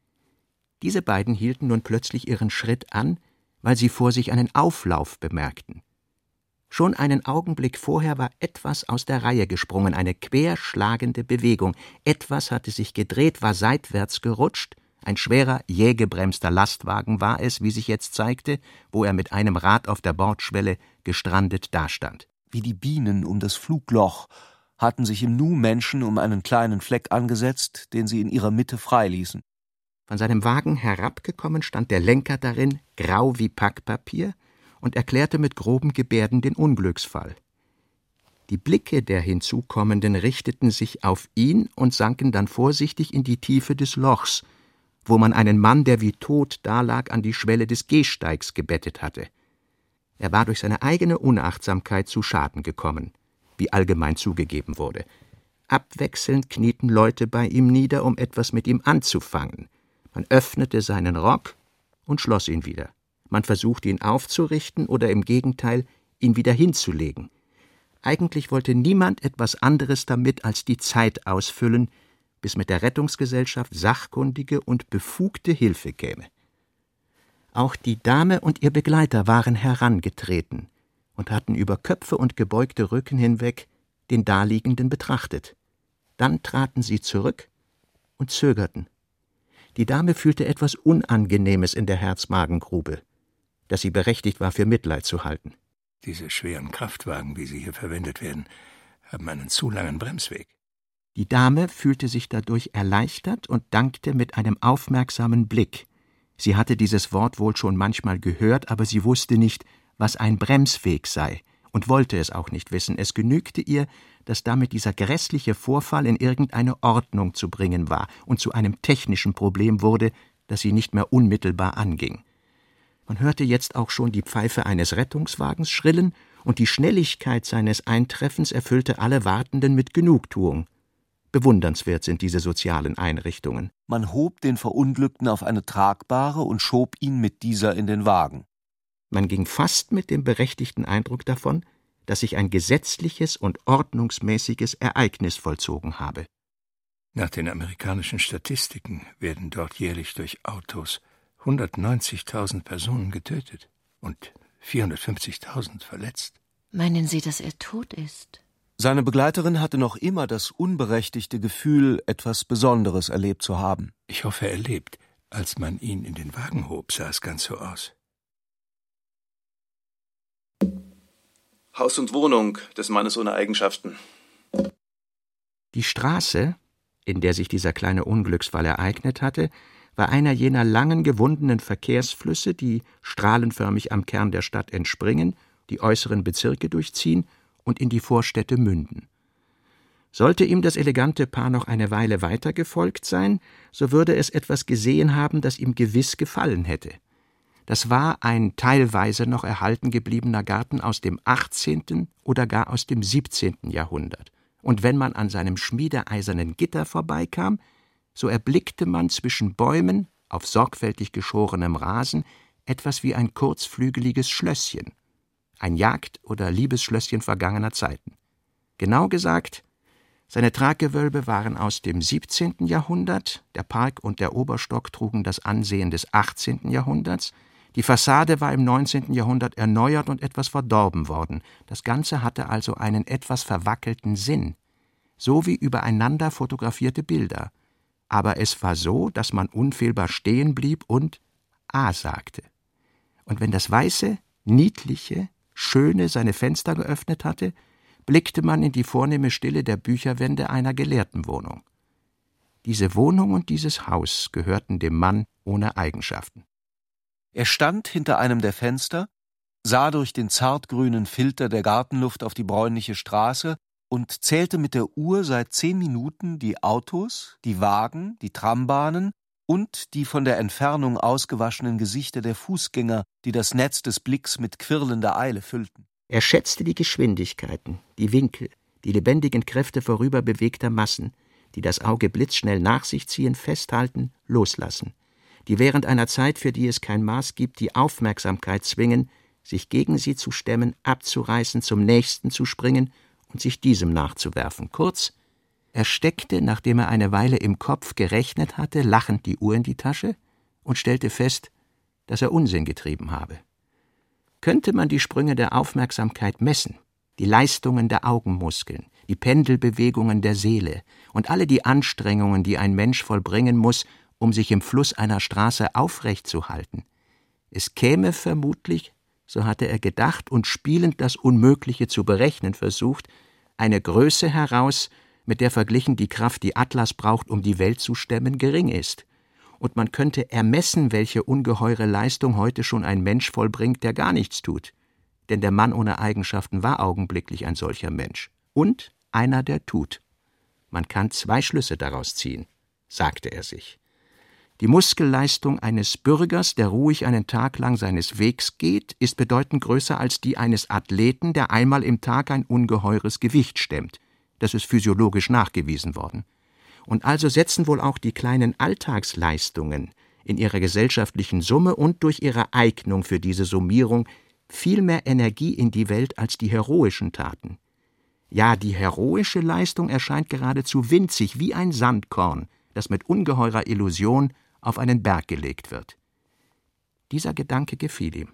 Diese beiden hielten nun plötzlich ihren Schritt an, weil sie vor sich einen Auflauf bemerkten. Schon einen Augenblick vorher war etwas aus der Reihe gesprungen, eine querschlagende Bewegung. Etwas hatte sich gedreht, war seitwärts gerutscht. Ein schwerer, jäh gebremster Lastwagen war es, wie sich jetzt zeigte, wo er mit einem Rad auf der Bordschwelle gestrandet dastand. Wie die Bienen um das Flugloch hatten sich im Nu Menschen um einen kleinen Fleck angesetzt, den sie in ihrer Mitte freiließen. Von seinem Wagen herabgekommen stand der Lenker darin, grau wie Packpapier, und erklärte mit groben Gebärden den Unglücksfall. Die Blicke der Hinzukommenden richteten sich auf ihn und sanken dann vorsichtig in die Tiefe des Lochs, wo man einen Mann, der wie tot dalag, an die Schwelle des Gehsteigs gebettet hatte. Er war durch seine eigene Unachtsamkeit zu Schaden gekommen, wie allgemein zugegeben wurde. Abwechselnd knieten Leute bei ihm nieder, um etwas mit ihm anzufangen. Man öffnete seinen Rock und schloss ihn wieder. Man versuchte, ihn aufzurichten oder im Gegenteil, ihn wieder hinzulegen. Eigentlich wollte niemand etwas anderes damit als die Zeit ausfüllen, bis mit der Rettungsgesellschaft sachkundige und befugte Hilfe käme. Auch die Dame und ihr Begleiter waren herangetreten und hatten über Köpfe und gebeugte Rücken hinweg den Daliegenden betrachtet. Dann traten sie zurück und zögerten. Die Dame fühlte etwas Unangenehmes in der Herz-Magen-Grube, das sie berechtigt war, für Mitleid zu halten. Diese schweren Kraftwagen, wie sie hier verwendet werden, haben einen zu langen Bremsweg. Die Dame fühlte sich dadurch erleichtert und dankte mit einem aufmerksamen Blick. Sie hatte dieses Wort wohl schon manchmal gehört, aber sie wusste nicht, was ein Bremsweg sei und wollte es auch nicht wissen. Es genügte ihr, dass damit dieser grässliche Vorfall in irgendeine Ordnung zu bringen war und zu einem technischen Problem wurde, das sie nicht mehr unmittelbar anging. Man hörte jetzt auch schon die Pfeife eines Rettungswagens schrillen, und die Schnelligkeit seines Eintreffens erfüllte alle Wartenden mit Genugtuung. Bewundernswert sind diese sozialen Einrichtungen. Man hob den Verunglückten auf eine tragbare und schob ihn mit dieser in den Wagen. Man ging fast mit dem berechtigten Eindruck davon, dass sich ein gesetzliches und ordnungsmäßiges Ereignis vollzogen habe. Nach den amerikanischen Statistiken werden dort jährlich durch Autos hundertneunzigtausend Personen getötet und vierhundertfünfzigtausend verletzt. Meinen Sie, dass er tot ist? Seine Begleiterin hatte noch immer das unberechtigte Gefühl, etwas Besonderes erlebt zu haben. Ich hoffe, er lebt. Als man ihn in den Wagen hob, sah es ganz so aus. Haus und Wohnung des Mannes ohne Eigenschaften. Die Straße, in der sich dieser kleine Unglücksfall ereignet hatte, war einer jener langen, gewundenen Verkehrsflüsse, die strahlenförmig am Kern der Stadt entspringen, die äußeren Bezirke durchziehen und in die Vorstädte münden. Sollte ihm das elegante Paar noch eine Weile weiter gefolgt sein, so würde es etwas gesehen haben, das ihm gewiss gefallen hätte. Das war ein teilweise noch erhalten gebliebener Garten aus dem achtzehnten oder gar aus dem siebzehnten Jahrhundert. Und wenn man an seinem schmiedeeisernen Gitter vorbeikam, so erblickte man zwischen Bäumen auf sorgfältig geschorenem Rasen etwas wie ein kurzflügeliges Schlösschen, ein Jagd- oder Liebesschlösschen vergangener Zeiten. Genau gesagt, seine Traggewölbe waren aus dem siebzehnten Jahrhundert, der Park und der Oberstock trugen das Ansehen des achtzehnten Jahrhunderts, die Fassade war im neunzehnten Jahrhundert erneuert und etwas verdorben worden. Das Ganze hatte also einen etwas verwackelten Sinn, so wie übereinander fotografierte Bilder. Aber es war so, dass man unfehlbar stehen blieb und A sagte. Und wenn das weiße, niedliche, schöne seine Fenster geöffnet hatte, blickte man in die vornehme Stille der Bücherwände einer Gelehrtenwohnung. Diese Wohnung und dieses Haus gehörten dem Mann ohne Eigenschaften. Er stand hinter einem der Fenster, sah durch den zartgrünen Filter der Gartenluft auf die bräunliche Straße und zählte mit der Uhr seit zehn Minuten die Autos, die Wagen, die Trambahnen und die von der Entfernung ausgewaschenen Gesichter der Fußgänger, die das Netz des Blicks mit quirlender Eile füllten. Er schätzte die Geschwindigkeiten, die Winkel, die lebendigen Kräfte vorüberbewegter Massen, die das Auge blitzschnell nach sich ziehen, festhalten, loslassen, die während einer Zeit, für die es kein Maß gibt, die Aufmerksamkeit zwingen, sich gegen sie zu stemmen, abzureißen, zum Nächsten zu springen und sich diesem nachzuwerfen. Kurz, er steckte, nachdem er eine Weile im Kopf gerechnet hatte, lachend die Uhr in die Tasche und stellte fest, dass er Unsinn getrieben habe. Könnte man die Sprünge der Aufmerksamkeit messen, die Leistungen der Augenmuskeln, die Pendelbewegungen der Seele und alle die Anstrengungen, die ein Mensch vollbringen muss, um sich im Fluss einer Straße aufrecht zu halten. Es käme vermutlich, so hatte er gedacht und spielend das Unmögliche zu berechnen versucht, eine Größe heraus, mit der verglichen die Kraft, die Atlas braucht, um die Welt zu stemmen, gering ist. Und man könnte ermessen, welche ungeheure Leistung heute schon ein Mensch vollbringt, der gar nichts tut. Denn der Mann ohne Eigenschaften war augenblicklich ein solcher Mensch. Und einer, der tut. Man kann zwei Schlüsse daraus ziehen, sagte er sich. Die Muskelleistung eines Bürgers, der ruhig einen Tag lang seines Wegs geht, ist bedeutend größer als die eines Athleten, der einmal im Tag ein ungeheures Gewicht stemmt. Das ist physiologisch nachgewiesen worden. Und also setzen wohl auch die kleinen Alltagsleistungen in ihrer gesellschaftlichen Summe und durch ihre Eignung für diese Summierung viel mehr Energie in die Welt als die heroischen Taten. Ja, die heroische Leistung erscheint geradezu winzig, wie ein Sandkorn, das mit ungeheurer Illusion auf einen Berg gelegt wird. Dieser Gedanke gefiel ihm.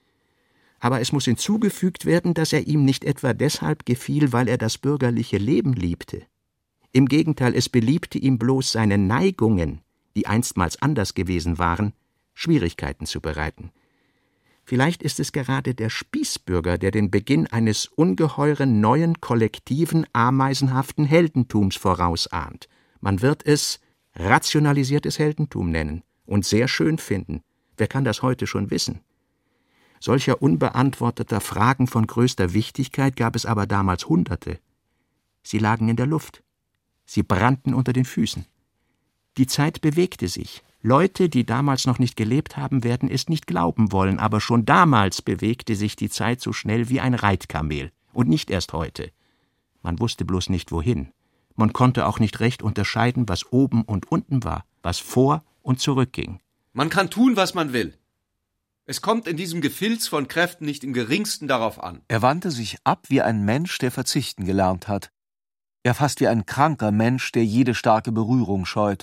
Aber es muss hinzugefügt werden, dass er ihm nicht etwa deshalb gefiel, weil er das bürgerliche Leben liebte. Im Gegenteil, es beliebte ihm bloß, seine Neigungen, die einstmals anders gewesen waren, Schwierigkeiten zu bereiten. Vielleicht ist es gerade der Spießbürger, der den Beginn eines ungeheuren, neuen, kollektiven, ameisenhaften Heldentums vorausahnt. Man wird es rationalisiertes Heldentum nennen und sehr schön finden. Wer kann das heute schon wissen? Solcher unbeantworteter Fragen von größter Wichtigkeit gab es aber damals Hunderte. Sie lagen in der Luft. Sie brannten unter den Füßen. Die Zeit bewegte sich. Leute, die damals noch nicht gelebt haben, werden es nicht glauben wollen, aber schon damals bewegte sich die Zeit so schnell wie ein Reitkamel. Und nicht erst heute. Man wusste bloß nicht, wohin. Man konnte auch nicht recht unterscheiden, was oben und unten war, was vor und zurückging. Man kann tun, was man will. Es kommt in diesem Gefilz von Kräften nicht im geringsten darauf an. Er wandte sich ab wie ein Mensch, der verzichten gelernt hat. Ja, fast wie ein kranker Mensch, der jede starke Berührung scheut.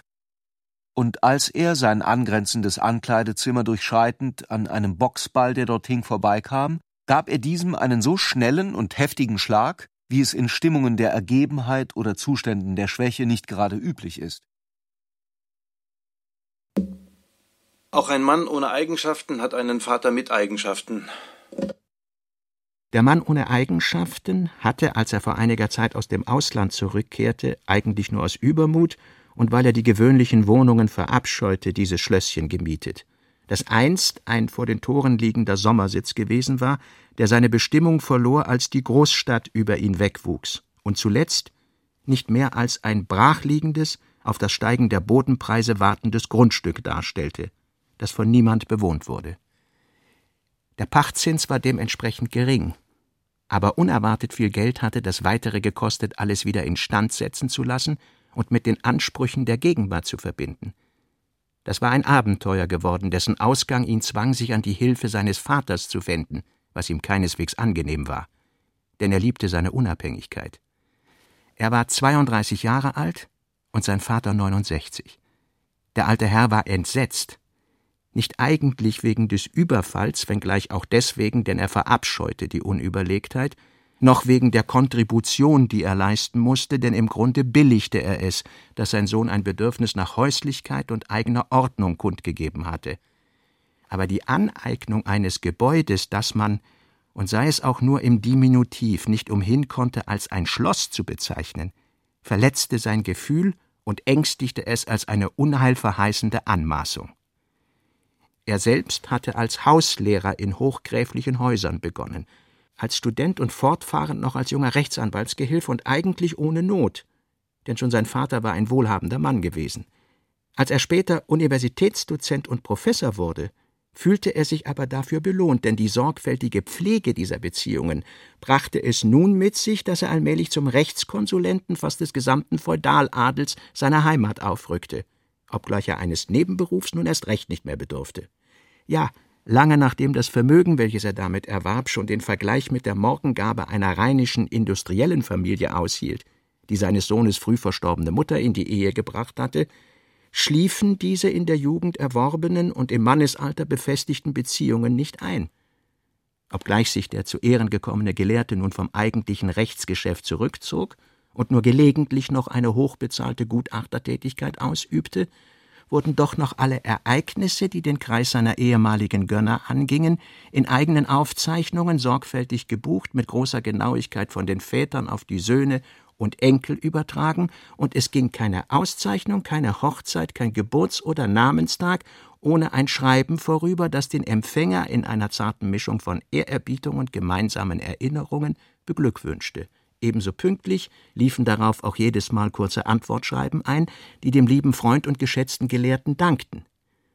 Und als er sein angrenzendes Ankleidezimmer durchschreitend an einem Boxball, der dort hing, vorbeikam, gab er diesem einen so schnellen und heftigen Schlag, wie es in Stimmungen der Ergebenheit oder Zuständen der Schwäche nicht gerade üblich ist. Auch ein Mann ohne Eigenschaften hat einen Vater mit Eigenschaften. Der Mann ohne Eigenschaften hatte, als er vor einiger Zeit aus dem Ausland zurückkehrte, eigentlich nur aus Übermut und weil er die gewöhnlichen Wohnungen verabscheute, dieses Schlösschen gemietet, das einst ein vor den Toren liegender Sommersitz gewesen war, der seine Bestimmung verlor, als die Großstadt über ihn wegwuchs und zuletzt nicht mehr als ein brachliegendes, auf das Steigen der Bodenpreise wartendes Grundstück darstellte, das von niemand bewohnt wurde. Der Pachtzins war dementsprechend gering, aber unerwartet viel Geld hatte das Weitere gekostet, alles wieder instand setzen zu lassen und mit den Ansprüchen der Gegenwart zu verbinden. Das war ein Abenteuer geworden, dessen Ausgang ihn zwang, sich an die Hilfe seines Vaters zu wenden, was ihm keineswegs angenehm war, denn er liebte seine Unabhängigkeit. Er war zweiunddreißig Jahre alt und sein Vater neunundsechzig. Der alte Herr war entsetzt, nicht eigentlich wegen des Überfalls, wenngleich auch deswegen, denn er verabscheute die Unüberlegtheit, noch wegen der Kontribution, die er leisten musste, denn im Grunde billigte er es, dass sein Sohn ein Bedürfnis nach Häuslichkeit und eigener Ordnung kundgegeben hatte. Aber die Aneignung eines Gebäudes, das man, und sei es auch nur im Diminutiv, nicht umhin konnte, als ein Schloss zu bezeichnen, verletzte sein Gefühl und ängstigte es als eine unheilverheißende Anmaßung. Er selbst hatte als Hauslehrer in hochgräflichen Häusern begonnen, als Student und fortfahrend noch als junger Rechtsanwaltsgehilfe und eigentlich ohne Not, denn schon sein Vater war ein wohlhabender Mann gewesen. Als er später Universitätsdozent und Professor wurde, fühlte er sich aber dafür belohnt, denn die sorgfältige Pflege dieser Beziehungen brachte es nun mit sich, dass er allmählich zum Rechtskonsulenten fast des gesamten Feudaladels seiner Heimat aufrückte, obgleich er eines Nebenberufs nun erst recht nicht mehr bedurfte. Ja, lange nachdem das Vermögen, welches er damit erwarb, schon den Vergleich mit der Morgengabe einer rheinischen industriellen Familie aushielt, die seines Sohnes früh verstorbene Mutter in die Ehe gebracht hatte, schliefen diese in der Jugend erworbenen und im Mannesalter befestigten Beziehungen nicht ein. Obgleich sich der zu Ehren gekommene Gelehrte nun vom eigentlichen Rechtsgeschäft zurückzog und nur gelegentlich noch eine hochbezahlte Gutachtertätigkeit ausübte, wurden doch noch alle Ereignisse, die den Kreis seiner ehemaligen Gönner angingen, in eigenen Aufzeichnungen sorgfältig gebucht, mit großer Genauigkeit von den Vätern auf die Söhne und Enkel übertragen, und es ging keine Auszeichnung, keine Hochzeit, kein Geburts- oder Namenstag ohne ein Schreiben vorüber, das den Empfänger in einer zarten Mischung von Ehrerbietung und gemeinsamen Erinnerungen beglückwünschte. Ebenso pünktlich liefen darauf auch jedes Mal kurze Antwortschreiben ein, die dem lieben Freund und geschätzten Gelehrten dankten.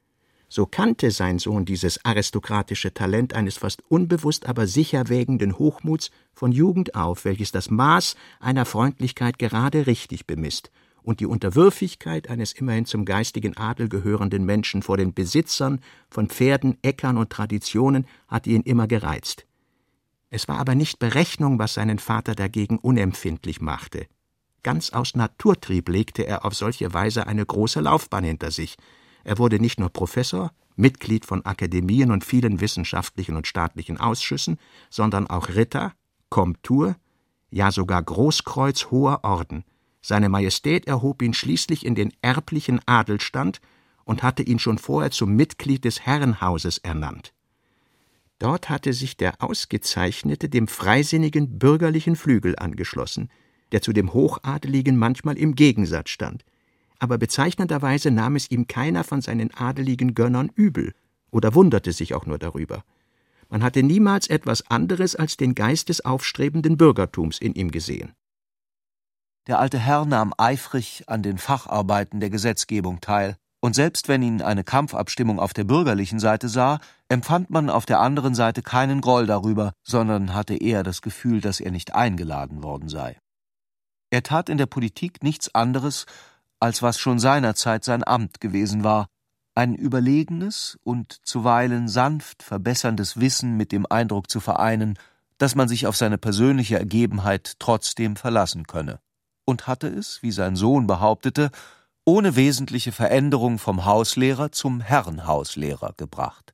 So kannte sein Sohn dieses aristokratische Talent eines fast unbewusst, aber sicher wägenden Hochmuts von Jugend auf, welches das Maß einer Freundlichkeit gerade richtig bemisst und die Unterwürfigkeit eines immerhin zum geistigen Adel gehörenden Menschen vor den Besitzern von Pferden, Äckern und Traditionen hatte ihn immer gereizt. Es war aber nicht Berechnung, was seinen Vater dagegen unempfindlich machte. Ganz aus Naturtrieb legte er auf solche Weise eine große Laufbahn hinter sich. Er wurde nicht nur Professor, Mitglied von Akademien und vielen wissenschaftlichen und staatlichen Ausschüssen, sondern auch Ritter, Komtur, ja sogar Großkreuz hoher Orden. Seine Majestät erhob ihn schließlich in den erblichen Adelstand und hatte ihn schon vorher zum Mitglied des Herrenhauses ernannt. Dort hatte sich der Ausgezeichnete dem freisinnigen bürgerlichen Flügel angeschlossen, der zu dem Hochadeligen manchmal im Gegensatz stand. Aber bezeichnenderweise nahm es ihm keiner von seinen adeligen Gönnern übel oder wunderte sich auch nur darüber. Man hatte niemals etwas anderes als den Geist des aufstrebenden Bürgertums in ihm gesehen. Der alte Herr nahm eifrig an den Facharbeiten der Gesetzgebung teil, und selbst wenn ihn eine Kampfabstimmung auf der bürgerlichen Seite sah, empfand man auf der anderen Seite keinen Groll darüber, sondern hatte eher das Gefühl, dass er nicht eingeladen worden sei. Er tat in der Politik nichts anderes, als was schon seinerzeit sein Amt gewesen war, ein überlegenes und zuweilen sanft verbesserndes Wissen mit dem Eindruck zu vereinen, dass man sich auf seine persönliche Ergebenheit trotzdem verlassen könne, und hatte es, wie sein Sohn behauptete, ohne wesentliche Veränderung vom Hauslehrer zum Herrenhauslehrer gebracht.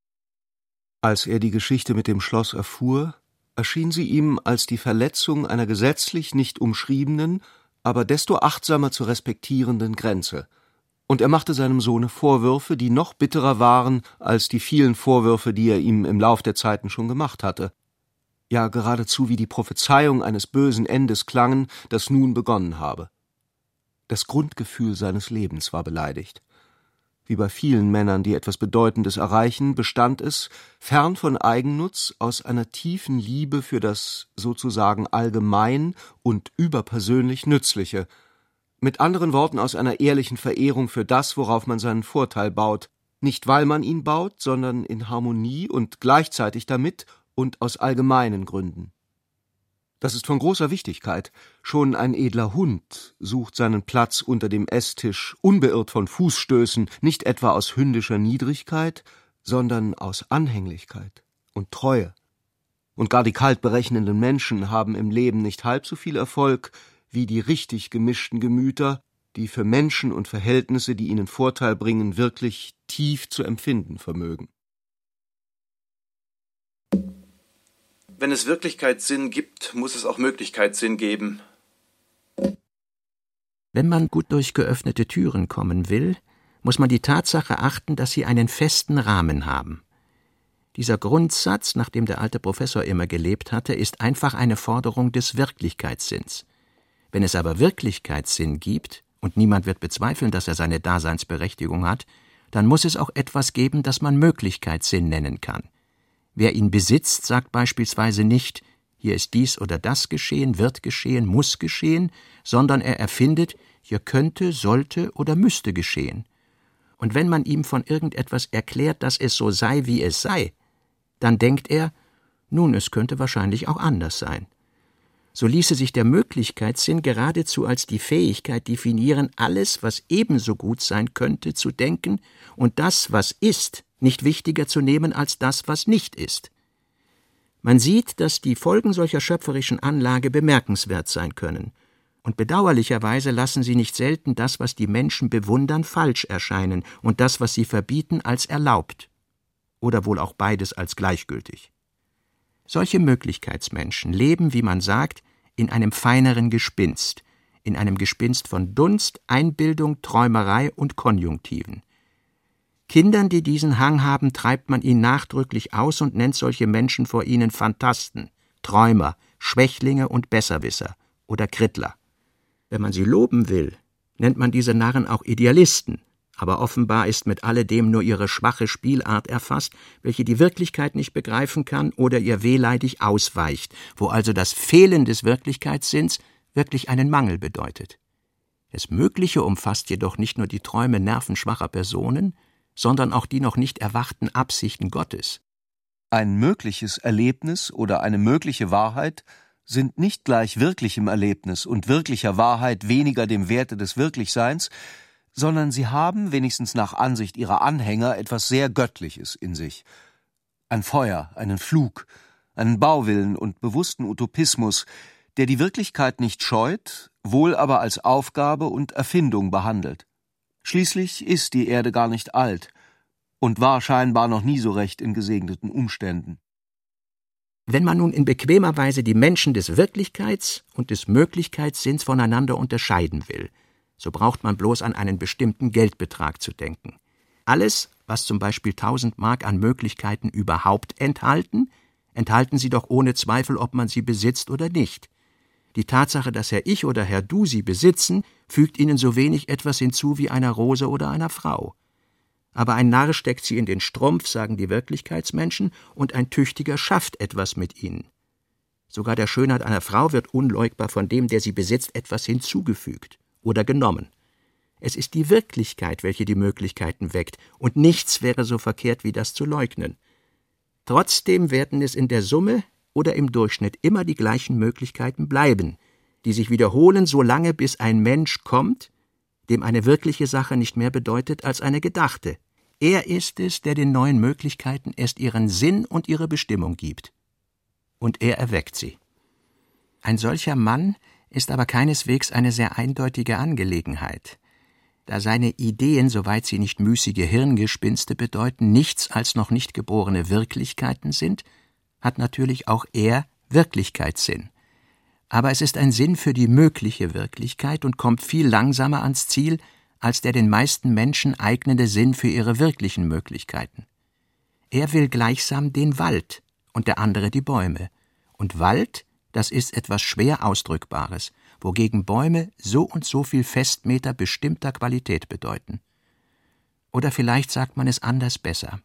Als er die Geschichte mit dem Schloss erfuhr, erschien sie ihm als die Verletzung einer gesetzlich nicht umschriebenen, aber desto achtsamer zu respektierenden Grenze, und er machte seinem Sohne Vorwürfe, die noch bitterer waren als die vielen Vorwürfe, die er ihm im Lauf der Zeiten schon gemacht hatte, ja geradezu wie die Prophezeiung eines bösen Endes klangen, das nun begonnen habe. Das Grundgefühl seines Lebens war beleidigt. Wie bei vielen Männern, die etwas Bedeutendes erreichen, bestand es, fern von Eigennutz, aus einer tiefen Liebe für das sozusagen allgemein und überpersönlich Nützliche, mit anderen Worten aus einer ehrlichen Verehrung für das, worauf man seinen Vorteil baut, nicht weil man ihn baut, sondern in Harmonie und gleichzeitig damit und aus allgemeinen Gründen. Das ist von großer Wichtigkeit. Schon ein edler Hund sucht seinen Platz unter dem Esstisch, unbeirrt von Fußstößen, nicht etwa aus hündischer Niedrigkeit, sondern aus Anhänglichkeit und Treue. Und gar die kalt berechnenden Menschen haben im Leben nicht halb so viel Erfolg wie die richtig gemischten Gemüter, die für Menschen und Verhältnisse, die ihnen Vorteil bringen, wirklich tief zu empfinden vermögen. Wenn es Wirklichkeitssinn gibt, muss es auch Möglichkeitssinn geben. Wenn man gut durch geöffnete Türen kommen will, muss man die Tatsache achten, dass sie einen festen Rahmen haben. Dieser Grundsatz, nach dem der alte Professor immer gelebt hatte, ist einfach eine Forderung des Wirklichkeitssinns. Wenn es aber Wirklichkeitssinn gibt, und niemand wird bezweifeln, dass er seine Daseinsberechtigung hat, dann muss es auch etwas geben, das man Möglichkeitssinn nennen kann. Wer ihn besitzt, sagt beispielsweise nicht, hier ist dies oder das geschehen, wird geschehen, muss geschehen, sondern er erfindet, hier könnte, sollte oder müsste geschehen. Und wenn man ihm von irgendetwas erklärt, dass es so sei, wie es sei, dann denkt er, nun, es könnte wahrscheinlich auch anders sein. So ließe sich der Möglichkeitssinn geradezu als die Fähigkeit definieren, alles, was ebenso gut sein könnte, zu denken und das, was ist, nicht wichtiger zu nehmen als das, was nicht ist. Man sieht, dass die Folgen solcher schöpferischen Anlage bemerkenswert sein können. Und bedauerlicherweise lassen sie nicht selten das, was die Menschen bewundern, falsch erscheinen und das, was sie verbieten, als erlaubt. Oder wohl auch beides als gleichgültig. Solche Möglichkeitsmenschen leben, wie man sagt, in einem feineren Gespinst, in einem Gespinst von Dunst, Einbildung, Träumerei und Konjunktiven. Kindern, die diesen Hang haben, treibt man ihn nachdrücklich aus und nennt solche Menschen vor ihnen Phantasten, Träumer, Schwächlinge und Besserwisser oder Krittler. Wenn man sie loben will, nennt man diese Narren auch Idealisten, aber offenbar ist mit alledem nur ihre schwache Spielart erfasst, welche die Wirklichkeit nicht begreifen kann oder ihr wehleidig ausweicht, wo also das Fehlen des Wirklichkeitssinns wirklich einen Mangel bedeutet. Das Mögliche umfasst jedoch nicht nur die Träume nervenschwacher Personen, sondern auch die noch nicht erwachten Absichten Gottes. Ein mögliches Erlebnis oder eine mögliche Wahrheit sind nicht gleich wirklichem Erlebnis und wirklicher Wahrheit weniger dem Werte des Wirklichseins, sondern sie haben, wenigstens nach Ansicht ihrer Anhänger, etwas sehr Göttliches in sich. Ein Feuer, einen Flug, einen Bauwillen und bewussten Utopismus, der die Wirklichkeit nicht scheut, wohl aber als Aufgabe und Erfindung behandelt. Schließlich ist die Erde gar nicht alt und war scheinbar noch nie so recht in gesegneten Umständen. Wenn man nun in bequemer Weise die Menschen des Wirklichkeits- und des Möglichkeitssinns voneinander unterscheiden will, so braucht man bloß an einen bestimmten Geldbetrag zu denken. Alles, was zum Beispiel tausend Mark an Möglichkeiten überhaupt enthalten, enthalten sie doch ohne Zweifel, ob man sie besitzt oder nicht. Die Tatsache, dass Herr Ich oder Herr Du sie besitzen, fügt ihnen so wenig etwas hinzu wie einer Rose oder einer Frau. Aber ein Narr steckt sie in den Strumpf, sagen die Wirklichkeitsmenschen, und ein Tüchtiger schafft etwas mit ihnen. Sogar der Schönheit einer Frau wird unleugbar von dem, der sie besitzt, etwas hinzugefügt oder genommen. Es ist die Wirklichkeit, welche die Möglichkeiten weckt, und nichts wäre so verkehrt, wie das zu leugnen. Trotzdem werden es in der Summe oder im Durchschnitt immer die gleichen Möglichkeiten bleiben, die sich wiederholen, solange bis ein Mensch kommt, dem eine wirkliche Sache nicht mehr bedeutet als eine gedachte. Er ist es, der den neuen Möglichkeiten erst ihren Sinn und ihre Bestimmung gibt. Und er erweckt sie. Ein solcher Mann ist aber keineswegs eine sehr eindeutige Angelegenheit, da seine Ideen, soweit sie nicht müßige Hirngespinste bedeuten, nichts als noch nicht geborene Wirklichkeiten sind, hat natürlich auch er Wirklichkeitssinn. Aber es ist ein Sinn für die mögliche Wirklichkeit und kommt viel langsamer ans Ziel als der den meisten Menschen eignende Sinn für ihre wirklichen Möglichkeiten. Er will gleichsam den Wald und der andere die Bäume. Und Wald, das ist etwas schwer Ausdrückbares, wogegen Bäume so und so viel Festmeter bestimmter Qualität bedeuten. Oder vielleicht sagt man es anders besser.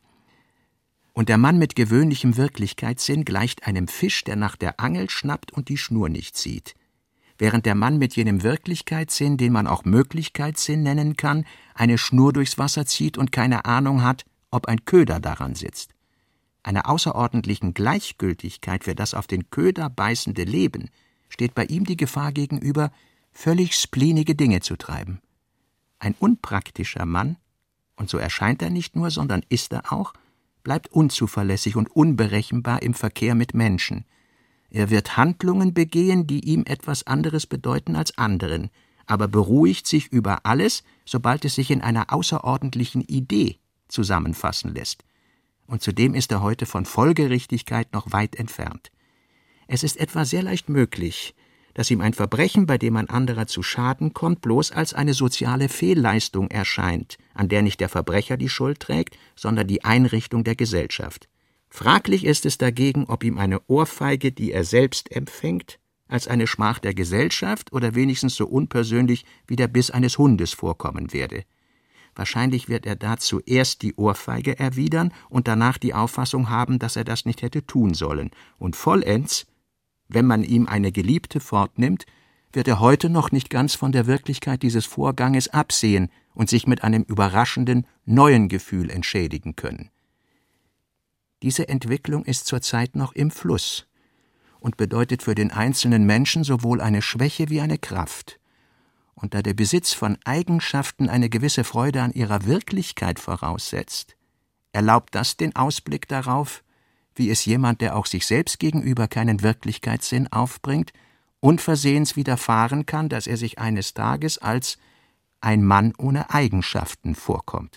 Und der Mann mit gewöhnlichem Wirklichkeitssinn gleicht einem Fisch, der nach der Angel schnappt und die Schnur nicht sieht, während der Mann mit jenem Wirklichkeitssinn, den man auch Möglichkeitssinn nennen kann, eine Schnur durchs Wasser zieht und keine Ahnung hat, ob ein Köder daran sitzt. Einer außerordentlichen Gleichgültigkeit für das auf den Köder beißende Leben steht bei ihm die Gefahr gegenüber, völlig spleenige Dinge zu treiben. Ein unpraktischer Mann, und so erscheint er nicht nur, sondern ist er auch, bleibt unzuverlässig und unberechenbar im Verkehr mit Menschen. Er wird Handlungen begehen, die ihm etwas anderes bedeuten als anderen, aber beruhigt sich über alles, sobald es sich in einer außerordentlichen Idee zusammenfassen lässt. Und zudem ist er heute von Folgerichtigkeit noch weit entfernt. Es ist etwa sehr leicht möglich, dass ihm ein Verbrechen, bei dem ein anderer zu Schaden kommt, bloß als eine soziale Fehlleistung erscheint, an der nicht der Verbrecher die Schuld trägt, sondern die Einrichtung der Gesellschaft. Fraglich ist es dagegen, ob ihm eine Ohrfeige, die er selbst empfängt, als eine Schmach der Gesellschaft oder wenigstens so unpersönlich wie der Biss eines Hundes vorkommen werde. Wahrscheinlich wird er dazu erst die Ohrfeige erwidern und danach die Auffassung haben, dass er das nicht hätte tun sollen. Und vollends, wenn man ihm eine Geliebte fortnimmt, wird er heute noch nicht ganz von der Wirklichkeit dieses Vorganges absehen und sich mit einem überraschenden, neuen Gefühl entschädigen können. Diese Entwicklung ist zurzeit noch im Fluss und bedeutet für den einzelnen Menschen sowohl eine Schwäche wie eine Kraft. Und da der Besitz von Eigenschaften eine gewisse Freude an ihrer Wirklichkeit voraussetzt, erlaubt das den Ausblick darauf, wie es jemand, der auch sich selbst gegenüber keinen Wirklichkeitssinn aufbringt, unversehens widerfahren kann, dass er sich eines Tages als ein Mann ohne Eigenschaften vorkommt.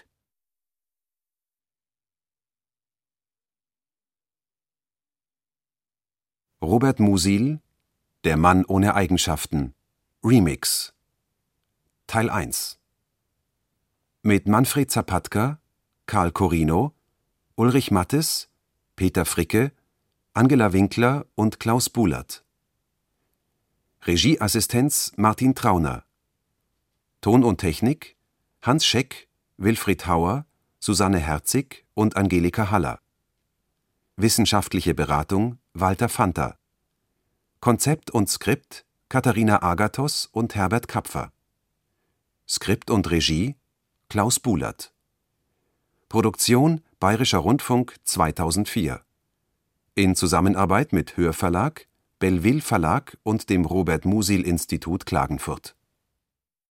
Robert Musil, Der Mann ohne Eigenschaften, Remix, Teil eins. Mit Manfred Zapatka, Karl Corino, Ulrich Mattes, Peter Fricke, Angela Winkler und Klaus Buhlert. Regieassistenz Martin Trauner. Ton und Technik Hans Scheck, Wilfried Hauer, Susanne Herzig und Angelika Haller. Wissenschaftliche Beratung Walter Fanta. Konzept und Skript Katharina Agathos und Herbert Kapfer. Skript und Regie Klaus Buhlert. Produktion Bayerischer Rundfunk zweitausendvier. In Zusammenarbeit mit Hörverlag, Belleville Verlag und dem Robert Musil Institut Klagenfurt.